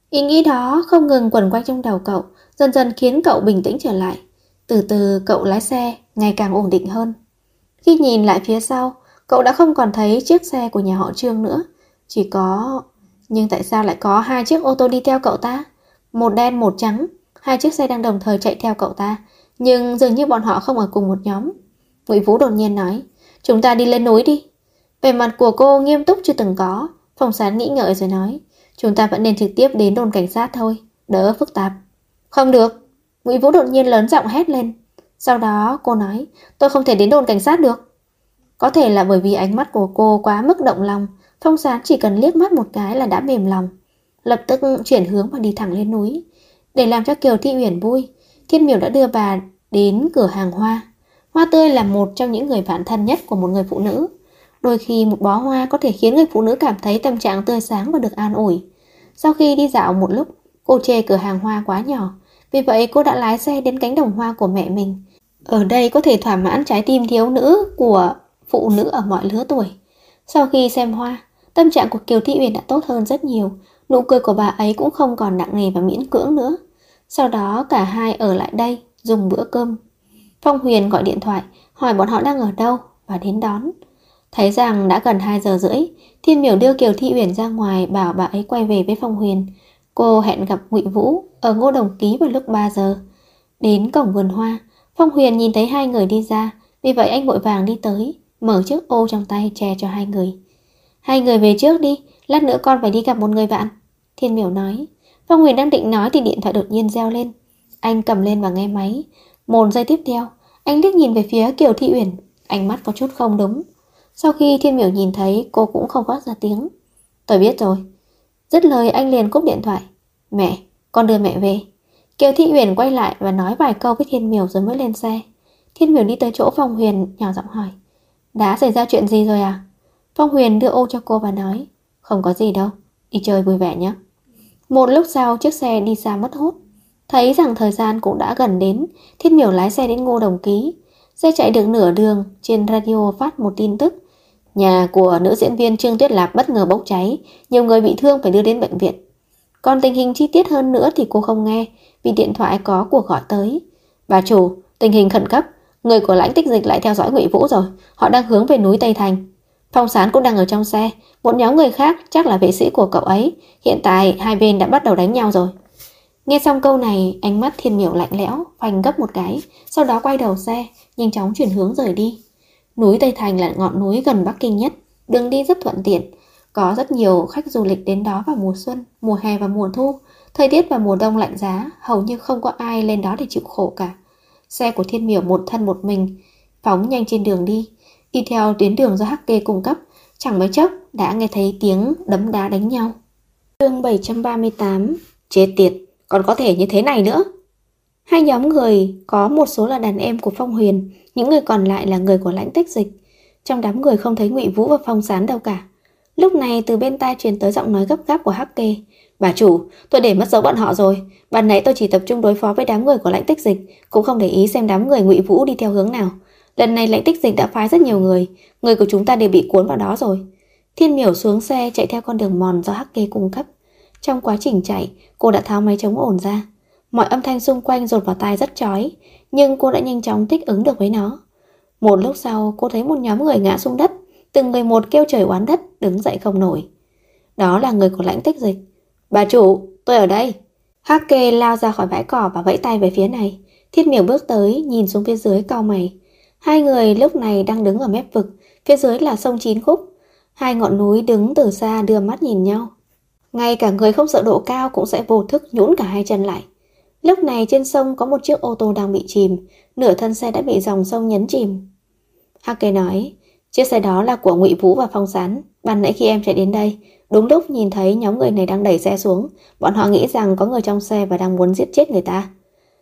Ý nghĩ đó không ngừng quẩn quanh trong đầu cậu, dần dần khiến cậu bình tĩnh trở lại. Từ từ cậu lái xe ngày càng ổn định hơn. Khi nhìn lại phía sau, cậu đã không còn thấy chiếc xe của nhà họ Trương nữa. Chỉ có... Nhưng tại sao lại có 2 chiếc ô tô đi theo cậu ta? Một đen một trắng, 2 chiếc xe đang đồng thời chạy theo cậu ta. Nhưng dường như bọn họ không ở cùng một nhóm. Ngụy Vũ đột nhiên nói, chúng ta đi lên núi đi. Vẻ mặt của cô nghiêm túc chưa từng có. Phong Sán nghĩ ngợi rồi nói, chúng ta vẫn nên trực tiếp đến đồn cảnh sát thôi, đỡ phức tạp. Không được. Ngụy Vũ đột nhiên lớn giọng hét lên. Sau đó cô nói, tôi không thể đến đồn cảnh sát được. Có thể là bởi vì ánh mắt của cô quá mức động lòng, Phong Sán chỉ cần liếc mắt một cái là đã mềm lòng. Lập tức chuyển hướng và đi thẳng lên núi. Để làm cho Kiều Thị Uyển vui, Thiên Miểu đã đưa bà đến cửa hàng hoa. Hoa tươi là một trong những người bạn thân nhất của một người phụ nữ. Đôi khi một bó hoa có thể khiến người phụ nữ cảm thấy tâm trạng tươi sáng và được an ủi. Sau khi đi dạo một lúc, cô chê cửa hàng hoa quá nhỏ. Vì vậy cô đã lái xe đến cánh đồng hoa của mẹ mình. Ở đây có thể thỏa mãn trái tim thiếu nữ của phụ nữ ở mọi lứa tuổi. Sau khi xem hoa, tâm trạng của Kiều Thị Uyển đã tốt hơn rất nhiều. Nụ cười của bà ấy cũng không còn nặng nề và miễn cưỡng nữa. Sau đó cả hai ở lại đây dùng bữa cơm. Phong Huyền gọi điện thoại hỏi bọn họ đang ở đâu và đến đón. Thấy rằng đã gần 2 giờ rưỡi, Thiên Miểu đưa Kiều Thị Uyển ra ngoài bảo bà ấy quay về với Phong Huyền. Cô hẹn gặp Ngụy Vũ ở Ngô Đồng Ký vào lúc 3 giờ. Đến cổng vườn hoa, Phong Huyền nhìn thấy hai người đi ra, vì vậy anh vội vàng đi tới, mở chiếc ô trong tay che cho hai người. Hai người về trước đi, lát nữa con phải đi gặp một người bạn, Thiên Miểu nói. Phong Huyền đang định nói thì điện thoại đột nhiên reo lên. Anh cầm lên và nghe máy. Một giây tiếp theo, anh liếc nhìn về phía Kiều Thị Uyển, ánh mắt có chút không đúng. Sau khi Thiên Miểu nhìn thấy, cô cũng không phát ra tiếng. Tôi biết rồi. Dứt lời anh liền cúp điện thoại. Mẹ, con đưa mẹ về. Kiều Thị Uyển quay lại và nói vài câu với Thiên Miểu rồi mới lên xe. Thiên Miểu đi tới chỗ Phong Huyền nhỏ giọng hỏi, đã xảy ra chuyện gì rồi à? Phong Huyền đưa ô cho cô và nói, không có gì đâu, đi chơi vui vẻ nhé. Một lúc sau chiếc xe đi xa mất hút. Thấy rằng thời gian cũng đã gần đến, Thiên Miểu lái xe đến Ngô Đồng Ký. Xe chạy được nửa đường, trên radio phát một tin tức. Nhà của nữ diễn viên Trương Tuyết Lạp bất ngờ bốc cháy, nhiều người bị thương phải đưa đến bệnh viện. Còn tình hình chi tiết hơn nữa thì cô không nghe, vì điện thoại có cuộc gọi tới. Bà chủ, tình hình khẩn cấp, người của Lãnh Tích Dịch lại theo dõi Ngụy Vũ rồi, họ đang hướng về núi Tây Thành. Phong Sán cũng đang ở trong xe, một nhóm người khác chắc là vệ sĩ của cậu ấy. Hiện tại hai bên đã bắt đầu đánh nhau rồi. Nghe xong câu này, ánh mắt Thiên Miểu lạnh lẽo, phanh gấp một cái, sau đó quay đầu xe, nhanh chóng chuyển hướng rời đi. Núi Tây Thành là ngọn núi gần Bắc Kinh nhất, đường đi rất thuận tiện. Có rất nhiều khách du lịch đến đó vào mùa xuân, mùa hè và mùa thu. Thời tiết vào mùa đông lạnh giá, hầu như không có ai lên đó để chịu khổ cả. Xe của Thiên Miểu một thân một mình, phóng nhanh trên đường đi. Đi theo tuyến đường do HK cung cấp, chẳng mấy chốc đã nghe thấy tiếng đấm đá đánh nhau. Chương 738. Chết tiệt, còn có thể như thế này nữa. Hai nhóm người có một số là đàn em của Phong Huyền, những người còn lại là người của Lãnh Tích Dịch. Trong đám người không thấy Ngụy Vũ và Phong Sán đâu cả. Lúc này từ bên tai truyền tới giọng nói gấp gáp của HK. Bà chủ, tôi để mất dấu bọn họ rồi. Ban nãy tôi chỉ tập trung đối phó với đám người của Lãnh Tích Dịch, cũng không để ý xem đám người Ngụy Vũ đi theo hướng nào. Lần này Lãnh Tích Dịch đã phái rất nhiều người của chúng ta đều bị cuốn vào đó rồi. Thiên Miểu xuống xe chạy theo con đường mòn do HK cung cấp. Trong quá trình chạy, cô đã tháo máy chống ồn ra. Mọi âm thanh xung quanh dồn vào tai rất chói, nhưng cô đã nhanh chóng thích ứng được với nó. Một lúc sau, cô thấy một nhóm người ngã xuống đất, từng người một kêu trời oán đất, đứng dậy không nổi. Đó là người của Lãnh Tích Dịch. Bà chủ, tôi ở đây. HK lao ra khỏi bãi cỏ và vẫy tay về phía này. Thiên Miểu bước tới, nhìn xuống phía dưới cau mày. Hai người lúc này đang đứng ở mép vực, phía dưới là sông Chín Khúc. Hai ngọn núi đứng từ xa đưa mắt nhìn nhau. Ngay cả người không sợ độ cao cũng sẽ vô thức nhũn cả hai chân lại. Lúc này trên sông có một chiếc ô tô đang bị chìm, nửa thân xe đã bị dòng sông nhấn chìm. HK nói, chiếc xe đó là của Ngụy Vũ và Phong Sán. Ban nãy khi em chạy đến đây, đúng lúc nhìn thấy nhóm người này đang đẩy xe xuống. Bọn họ nghĩ rằng có người trong xe và đang muốn giết chết người ta.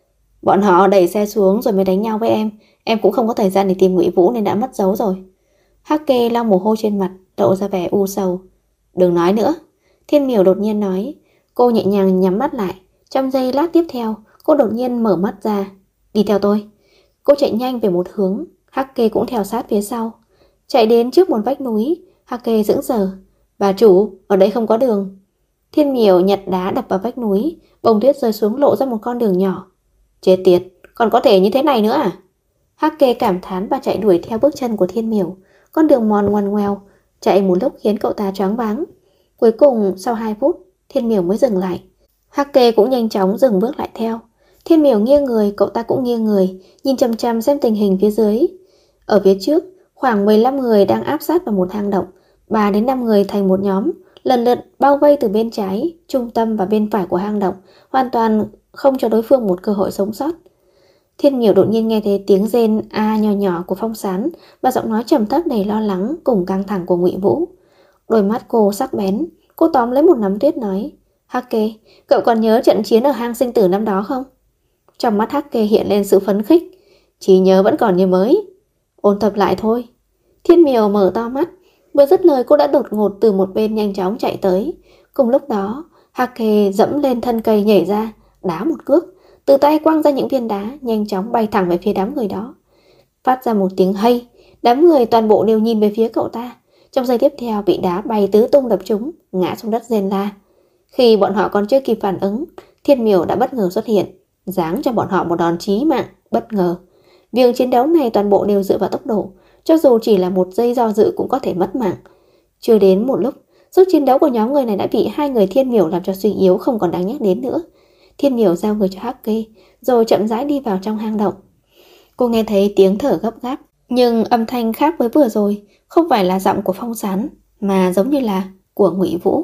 Bọn họ đẩy xe xuống rồi mới đánh nhau với em cũng không có thời gian để tìm Ngụy Vũ nên đã mất dấu rồi. HK lau mồ hôi trên mặt, lộ ra vẻ u sầu. Đừng nói nữa, Thiên Miểu đột nhiên nói. Cô nhẹ nhàng nhắm mắt lại. Trong giây lát tiếp theo, cô đột nhiên mở mắt ra. Đi theo tôi. Cô chạy nhanh về một hướng, HK cũng theo sát phía sau. Chạy đến trước một vách núi, HK sững sờ. Bà chủ, ở đây không có đường. Thiên Miểu nhặt đá đập vào vách núi, bông tuyết rơi xuống lộ ra một con đường nhỏ. Chết tiệt, còn có thể như thế này nữa à? Hắc Kê cảm thán và chạy đuổi theo bước chân của Thiên Miểu. Con đường mòn ngoằn ngoèo, chạy một lúc khiến cậu ta choáng váng. Cuối cùng sau 2 phút, Thiên Miểu mới dừng lại. Hắc Kê cũng nhanh chóng dừng bước lại theo. Thiên Miểu nghiêng người, cậu ta cũng nghiêng người, nhìn chằm chằm xem tình hình phía dưới. Ở phía trước, khoảng 15 người đang áp sát vào một hang động, 3 đến 5 người thành một nhóm, lần lượt bao vây từ bên trái, trung tâm và bên phải của hang động, hoàn toàn không cho đối phương một cơ hội sống sót. Thiên Miểu đột nhiên nghe thấy tiếng rên a nhỏ nhỏ của Phong Sán và giọng nói trầm thấp đầy lo lắng cùng căng thẳng của Ngụy Vũ. Đôi mắt cô sắc bén, cô tóm lấy một nắm tuyết nói: Hắc Kê, cậu còn nhớ trận chiến ở hang sinh tử năm đó không? Trong mắt Hắc Kê hiện lên sự phấn khích. Trí nhớ vẫn còn như mới. Ôn tập lại thôi. Thiên Miểu mở to mắt. Vừa dứt lời cô đã đột ngột từ một bên nhanh chóng chạy tới. Cùng lúc đó, Hắc Kê dẫm lên thân cây nhảy ra, đá một cước, từ tay quăng ra những viên đá, nhanh chóng bay thẳng về phía đám người đó. Phát ra một tiếng hay, đám người toàn bộ đều nhìn về phía cậu ta. Trong giây tiếp theo bị đá bay tứ tung đập trúng, ngã xuống đất rên la. Khi bọn họ còn chưa kịp phản ứng, Thiên Miểu đã bất ngờ xuất hiện, giáng cho bọn họ một đòn chí mạng, bất ngờ. Việc chiến đấu này toàn bộ đều dựa vào tốc độ, cho dù chỉ là một giây do dự cũng có thể mất mạng. Chưa đến một lúc, sức chiến đấu của nhóm người này đã bị 2 người Thiên Miểu làm cho suy yếu không còn đáng nhắc đến nữa. Thiên Miểu giao người cho Hắc Kê, rồi chậm rãi đi vào trong hang động. Cô nghe thấy tiếng thở gấp gáp, nhưng âm thanh khác với vừa rồi, không phải là giọng của Phong Sán, mà giống như là của Ngụy Vũ.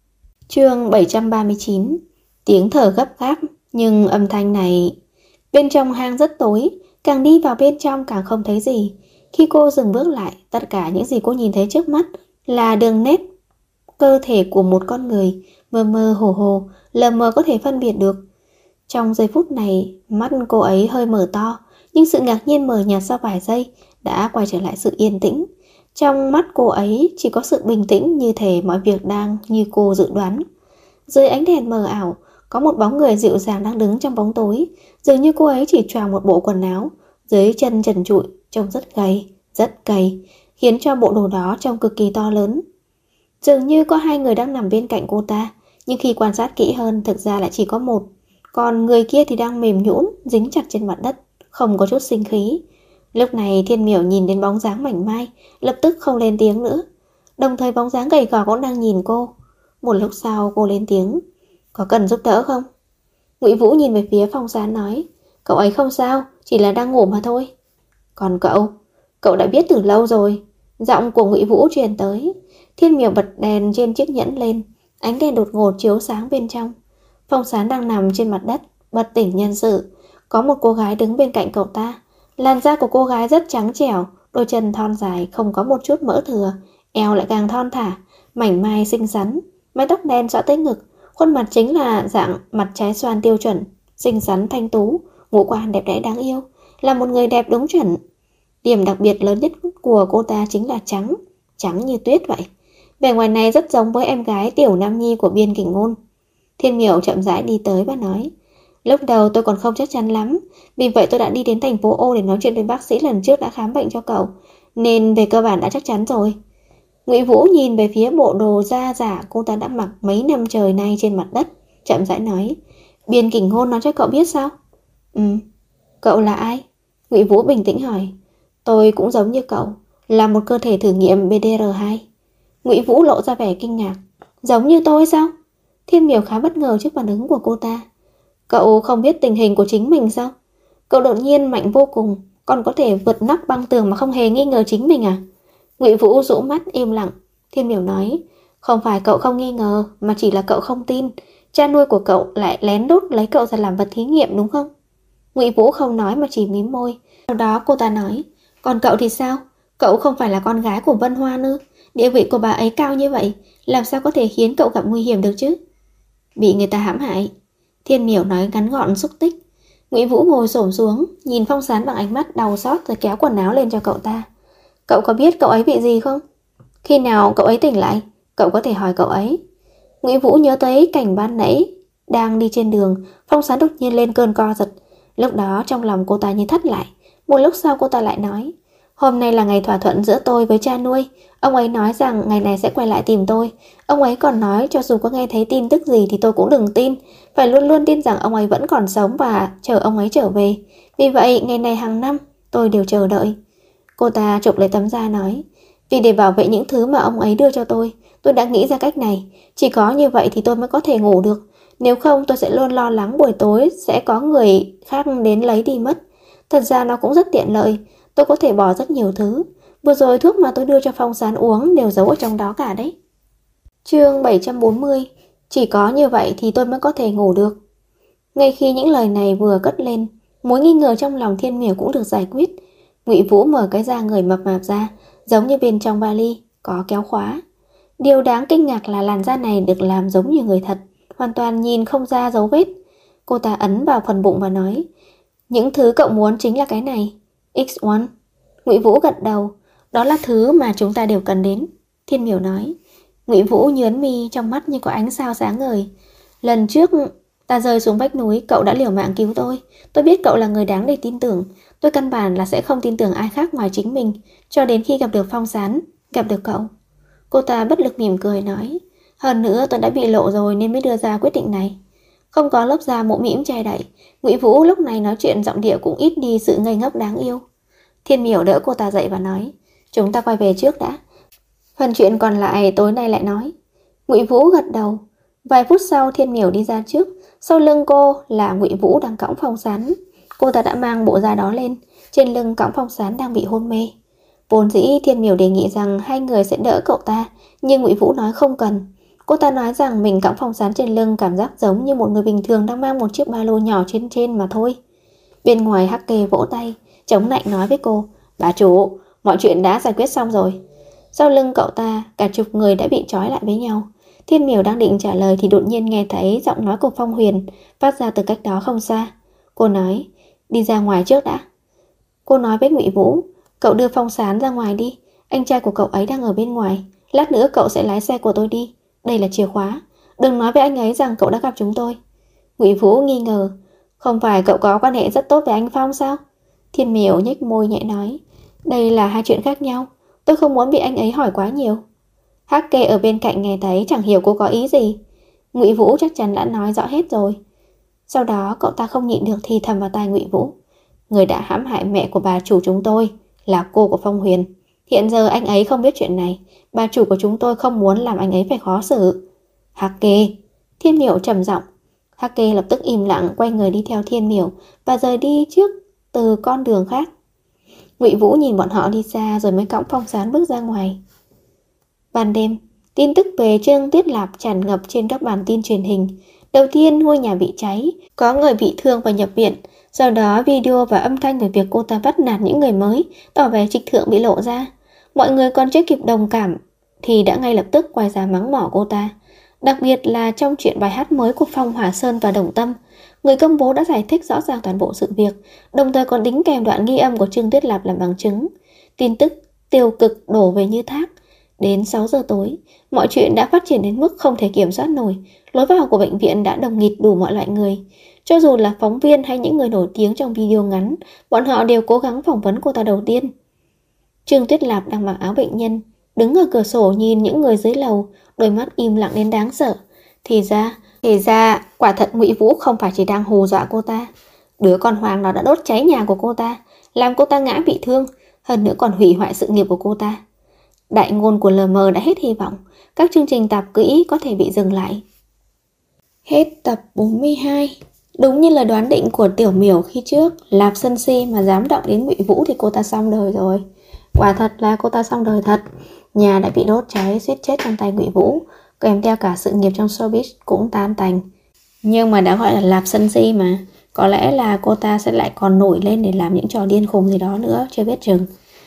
Chương 739. Tiếng thở gấp gáp, nhưng âm thanh này... Bên trong hang rất tối, càng đi vào bên trong càng không thấy gì. Khi cô dừng bước lại, tất cả những gì cô nhìn thấy trước mắt là đường nét cơ thể của một con người, mơ mơ hồ hồ, lờ mờ có thể phân biệt được. Trong giây phút này, mắt cô ấy hơi mở to, nhưng sự ngạc nhiên mờ nhạt sau vài giây đã quay trở lại sự yên tĩnh. Trong mắt cô ấy chỉ có sự bình tĩnh, như thể mọi việc đang như cô dự đoán. Dưới ánh đèn mờ ảo, có một bóng người dịu dàng đang đứng trong bóng tối. Dường như cô ấy chỉ choàng một bộ quần áo, dưới chân trần trụi, trông rất gầy, khiến cho bộ đồ đó trông cực kỳ to lớn. Dường như có 2 người đang nằm bên cạnh cô ta, nhưng khi quan sát kỹ hơn thực ra lại chỉ có một. Còn người kia thì đang mềm nhũn, dính chặt trên mặt đất, không có chút sinh khí. Lúc này Thiên Miểu nhìn đến bóng dáng mảnh mai, lập tức không lên tiếng nữa. Đồng thời bóng dáng gầy gò cũng đang nhìn cô. Một lúc sau cô lên tiếng: Có cần giúp đỡ không? Ngụy Vũ nhìn về phía Phong Sán nói: Cậu ấy không sao, chỉ là đang ngủ mà thôi. Còn cậu đã biết từ lâu rồi. Giọng của Ngụy Vũ truyền tới. Thiên Miểu bật đèn trên chiếc nhẫn lên, ánh đèn đột ngột chiếu sáng bên trong. Phong Sán đang nằm trên mặt đất, bất tỉnh nhân sự. Có một cô gái đứng bên cạnh cậu ta. Làn da của cô gái rất trắng trẻo, đôi chân thon dài không có một chút mỡ thừa, eo lại càng thon thả, mảnh mai xinh xắn, mái tóc đen xõa tới ngực, khuôn mặt chính là dạng mặt trái xoan tiêu chuẩn, xinh xắn thanh tú, ngũ quan đẹp đẽ đáng yêu, là một người đẹp đúng chuẩn. Điểm đặc biệt lớn nhất của cô ta chính là trắng như tuyết vậy. Vẻ ngoài này rất giống với em gái Tiểu Nam Nhi của Biên Kình Ngôn. Thiên Miểu chậm rãi đi tới và nói: Lúc đầu tôi còn không chắc chắn lắm, vì vậy tôi đã đi đến thành phố O để nói chuyện với bác sĩ lần trước đã khám bệnh cho cậu, nên về cơ bản đã chắc chắn rồi. Ngụy Vũ nhìn về phía bộ đồ da giả cô ta đã mặc mấy năm trời nay trên mặt đất, chậm rãi nói: Biên Kình Ngôn nói cho cậu biết sao? Cậu là ai? Ngụy Vũ bình tĩnh hỏi. Tôi cũng giống như cậu, là một cơ thể thử nghiệm BDR2. Ngụy Vũ lộ ra vẻ kinh ngạc. Giống như tôi sao? Thiên Miểu khá bất ngờ trước phản ứng của cô ta. Cậu không biết tình hình của chính mình sao? Cậu đột nhiên mạnh vô cùng, còn có thể vượt nóc băng tường mà không hề nghi ngờ chính mình à? Ngụy Vũ rũ mắt im lặng. Thiên Miểu nói: Không phải cậu không nghi ngờ, mà chỉ là cậu không tin. Cha nuôi của cậu lại lén lút lấy cậu ra làm vật thí nghiệm đúng không? Ngụy Vũ không nói mà chỉ mím môi. Sau đó cô ta nói: Còn cậu thì sao? Cậu không phải là con gái của Vân Hoa ư? Địa vị của bà ấy cao như vậy, làm sao có thể khiến cậu gặp nguy hiểm được chứ? Bị người ta hãm hại. Thiên Miểu nói ngắn gọn xúc tích. Ngụy Vũ ngồi xổm xuống, nhìn Phong Sán bằng ánh mắt đau xót rồi kéo quần áo lên cho cậu ta. Cậu có biết cậu ấy bị gì không? Khi nào cậu ấy tỉnh lại, cậu có thể hỏi cậu ấy. Ngụy Vũ nhớ tới cảnh ban nãy, đang đi trên đường, Phong Sán đột nhiên lên cơn co giật. Lúc đó trong lòng cô ta như thắt lại. Một lúc sau cô ta lại nói: Hôm nay là ngày thỏa thuận giữa tôi với cha nuôi. Ông ấy nói rằng ngày này sẽ quay lại tìm tôi. Ông ấy còn nói cho dù có nghe thấy tin tức gì thì tôi cũng đừng tin. Phải luôn luôn tin rằng ông ấy vẫn còn sống và chờ ông ấy trở về. Vì vậy, ngày này hàng năm, tôi đều chờ đợi. Cô ta chụp lấy tấm da nói, vì để bảo vệ những thứ mà ông ấy đưa cho tôi đã nghĩ ra cách này. Chỉ có như vậy thì tôi mới có thể ngủ được. Nếu không tôi sẽ luôn lo lắng buổi tối sẽ có người khác đến lấy đi mất. Thật ra nó cũng rất tiện lợi. Tôi có thể bỏ rất nhiều thứ. Vừa rồi thuốc mà tôi đưa cho Phong Sán uống đều giấu ở trong đó cả đấy. Chương 740. Chỉ có như vậy thì tôi mới có thể ngủ được. Ngay khi những lời này vừa cất lên, mối nghi ngờ trong lòng Thiên Miểu cũng được giải quyết. Ngụy Vũ mở cái da người mập mạp ra, giống như bên trong vali có kéo khóa. Điều đáng kinh ngạc là làn da này được làm giống như người thật, hoàn toàn nhìn không ra dấu vết. Cô ta ấn vào phần bụng và nói, những thứ cậu muốn chính là cái này, X1. Ngụy Vũ gật đầu, đó là thứ mà chúng ta đều cần đến. Thiên Miểu nói. Ngụy Vũ nhướng mi, trong mắt như có ánh sao sáng ngời. Lần trước ta rơi xuống vách núi, cậu đã liều mạng cứu tôi. Tôi biết cậu là người đáng để tin tưởng. Tôi căn bản là sẽ không tin tưởng ai khác ngoài chính mình, cho đến khi gặp được Phong Sán, gặp được cậu. Cô ta bất lực mỉm cười nói, hơn nữa tôi đã bị lộ rồi nên mới đưa ra quyết định này. Không có lớp da mũ mĩm che đậy, Ngụy Vũ lúc này nói chuyện giọng điệu cũng ít đi sự ngây ngốc đáng yêu. Thiên Miểu đỡ cô ta dậy và nói, chúng ta quay về trước đã. Phần chuyện còn lại tối nay lại nói. Ngụy Vũ gật đầu. Vài phút sau Thiên Miểu đi ra trước. Sau lưng cô là Ngụy Vũ đang cõng Phong Sán. Cô ta đã mang bộ da đó lên. Trên lưng cõng Phong Sán đang bị hôn mê. Vốn dĩ Thiên Miểu đề nghị rằng hai người sẽ đỡ cậu ta, nhưng Ngụy Vũ nói không cần. Cô ta nói rằng mình cõng Phong Sán trên lưng cảm giác giống như một người bình thường đang mang một chiếc ba lô nhỏ trên mà thôi. Bên ngoài Hắc Kê vỗ tay, chống nạnh nói với cô, bà chủ, mọi chuyện đã giải quyết xong rồi. Sau lưng cậu ta, cả chục người đã bị trói lại với nhau. Thiên Miểu đang định trả lời thì đột nhiên nghe thấy giọng nói của Phong Huyền phát ra từ cách đó không xa. Cô nói, đi ra ngoài trước đã. Cô nói với Ngụy Vũ, cậu đưa Phong Sán ra ngoài đi, anh trai của cậu ấy đang ở bên ngoài. Lát nữa cậu sẽ lái xe của tôi đi, đây là chìa khóa. Đừng nói với anh ấy rằng cậu đã gặp chúng tôi. Ngụy Vũ nghi ngờ, không phải cậu có quan hệ rất tốt với anh Phong sao? Thiên Miểu nhếch môi nhẹ nói, đây là hai chuyện khác nhau. Tôi không muốn bị anh ấy hỏi quá nhiều. Hắc Kê ở bên cạnh nghe thấy chẳng hiểu cô có ý gì. Ngụy Vũ chắc chắn đã nói rõ hết rồi. Sau đó cậu ta không nhịn được thì thầm vào tai Ngụy Vũ, người đã hãm hại mẹ của bà chủ chúng tôi là cô của Phong Huyền. Hiện giờ anh ấy không biết chuyện này. Bà chủ của chúng tôi không muốn làm anh ấy phải khó xử. Hắc Kê. Thiên Miểu trầm giọng. Hắc Kê lập tức im lặng quay người đi theo Thiên Miểu và rời đi trước từ con đường khác. Ngụy Vũ nhìn bọn họ đi xa rồi mới cõng Phong Sán bước ra ngoài. Ban đêm, tin tức về Trương Tuyết Lạp tràn ngập trên các bản tin truyền hình. Đầu tiên ngôi nhà bị cháy, có người bị thương và nhập viện. Sau đó video và âm thanh về việc cô ta bắt nạt những người mới, tỏ vẻ trịch thượng bị lộ ra. Mọi người còn chưa kịp đồng cảm thì đã ngay lập tức quay ra mắng mỏ cô ta. Đặc biệt là trong chuyện bài hát mới của Phong Hỏa Sơn và Đồng Tâm, người công bố đã giải thích rõ ràng toàn bộ sự việc, đồng thời còn đính kèm đoạn ghi âm của Trương Tuyết Lạp làm bằng chứng. Tin tức tiêu cực đổ về như thác. Đến 6 giờ tối, mọi chuyện đã phát triển đến mức không thể kiểm soát nổi. Lối vào của bệnh viện đã đồng nghịt đủ mọi loại người. Cho dù là phóng viên hay những người nổi tiếng trong video ngắn, bọn họ đều cố gắng phỏng vấn cô ta đầu tiên. Trương Tuyết Lạp đang mặc áo bệnh nhân, đứng ở cửa sổ nhìn những người dưới lầu, đôi mắt im lặng đến đáng sợ. Thì ra, quả thật Ngụy Vũ không phải chỉ đang hù dọa cô ta. Đứa con hoang nó đã đốt cháy nhà của cô ta, làm cô ta ngã bị thương, hơn nữa còn hủy hoại sự nghiệp của cô ta. Đại ngôn của LM đã hết hy vọng, các chương trình tạp kỹ có thể bị dừng lại. Hết tập 42. Đúng như là đoán định của Tiểu Miểu khi trước, Lạp sân si mà dám động đến Ngụy Vũ thì cô ta xong đời rồi. Quả thật là cô ta xong đời thật. Nhà đã bị đốt cháy, suýt chết trong tay Ngụy Vũ, kèm theo cả sự nghiệp trong showbiz cũng tan tành. Nhưng mà đã gọi là Lạp sân si mà, có lẽ là cô ta sẽ lại còn nổi lên để làm những trò điên khùng gì đó nữa, chưa biết chừng.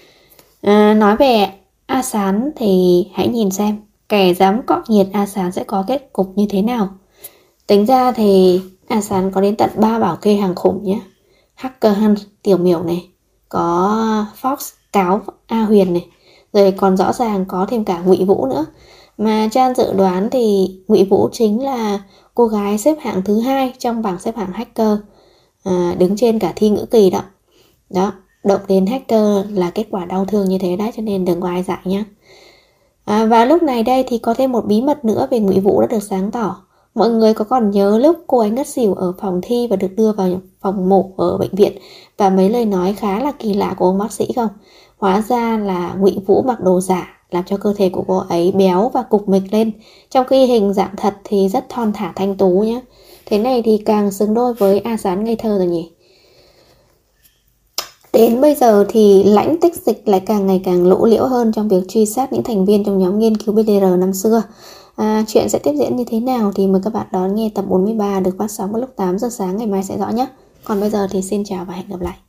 Nói về A Sán thì hãy nhìn xem kẻ dám cọ nhiệt A Sán sẽ có kết cục như thế nào. Tính ra thì A Sán có đến tận 3 bảo kê hàng khủng nhé. Hacker Hunt Tiểu Miểu này, có Fox cáo A Huyền này, rồi còn rõ ràng có thêm cả Ngụy Vũ nữa. Mà Chan dự đoán thì Ngụy Vũ chính là cô gái xếp hạng thứ 2 trong bảng xếp hạng hacker, đứng trên cả Thi Ngữ Kỳ đó. động đến Hector là kết quả đau thương như thế đấy, cho nên đừng có ai dại nhé. Và lúc này đây thì có thêm một bí mật nữa về Ngụy Vũ đã được sáng tỏ. Mọi người có còn nhớ lúc cô ấy ngất xỉu ở phòng thi và được đưa vào phòng mổ ở bệnh viện và mấy lời nói khá là kỳ lạ của ông bác sĩ không? Hóa ra là Ngụy Vũ mặc đồ giả làm cho cơ thể của cô ấy béo và cục mịch lên, trong khi hình dạng thật thì rất thon thả thanh tú nhé. Thế này thì càng xứng đôi với A Sán ngây thơ rồi nhỉ. Đến bây giờ thì Lãnh Tích Dịch lại càng ngày càng lỗ liễu hơn trong việc truy sát những thành viên trong nhóm nghiên cứu BDR năm xưa. Chuyện sẽ tiếp diễn như thế nào thì mời các bạn đón nghe tập 43 được phát sóng vào lúc 8 giờ sáng ngày mai sẽ rõ nhé. Còn bây giờ thì xin chào và hẹn gặp lại.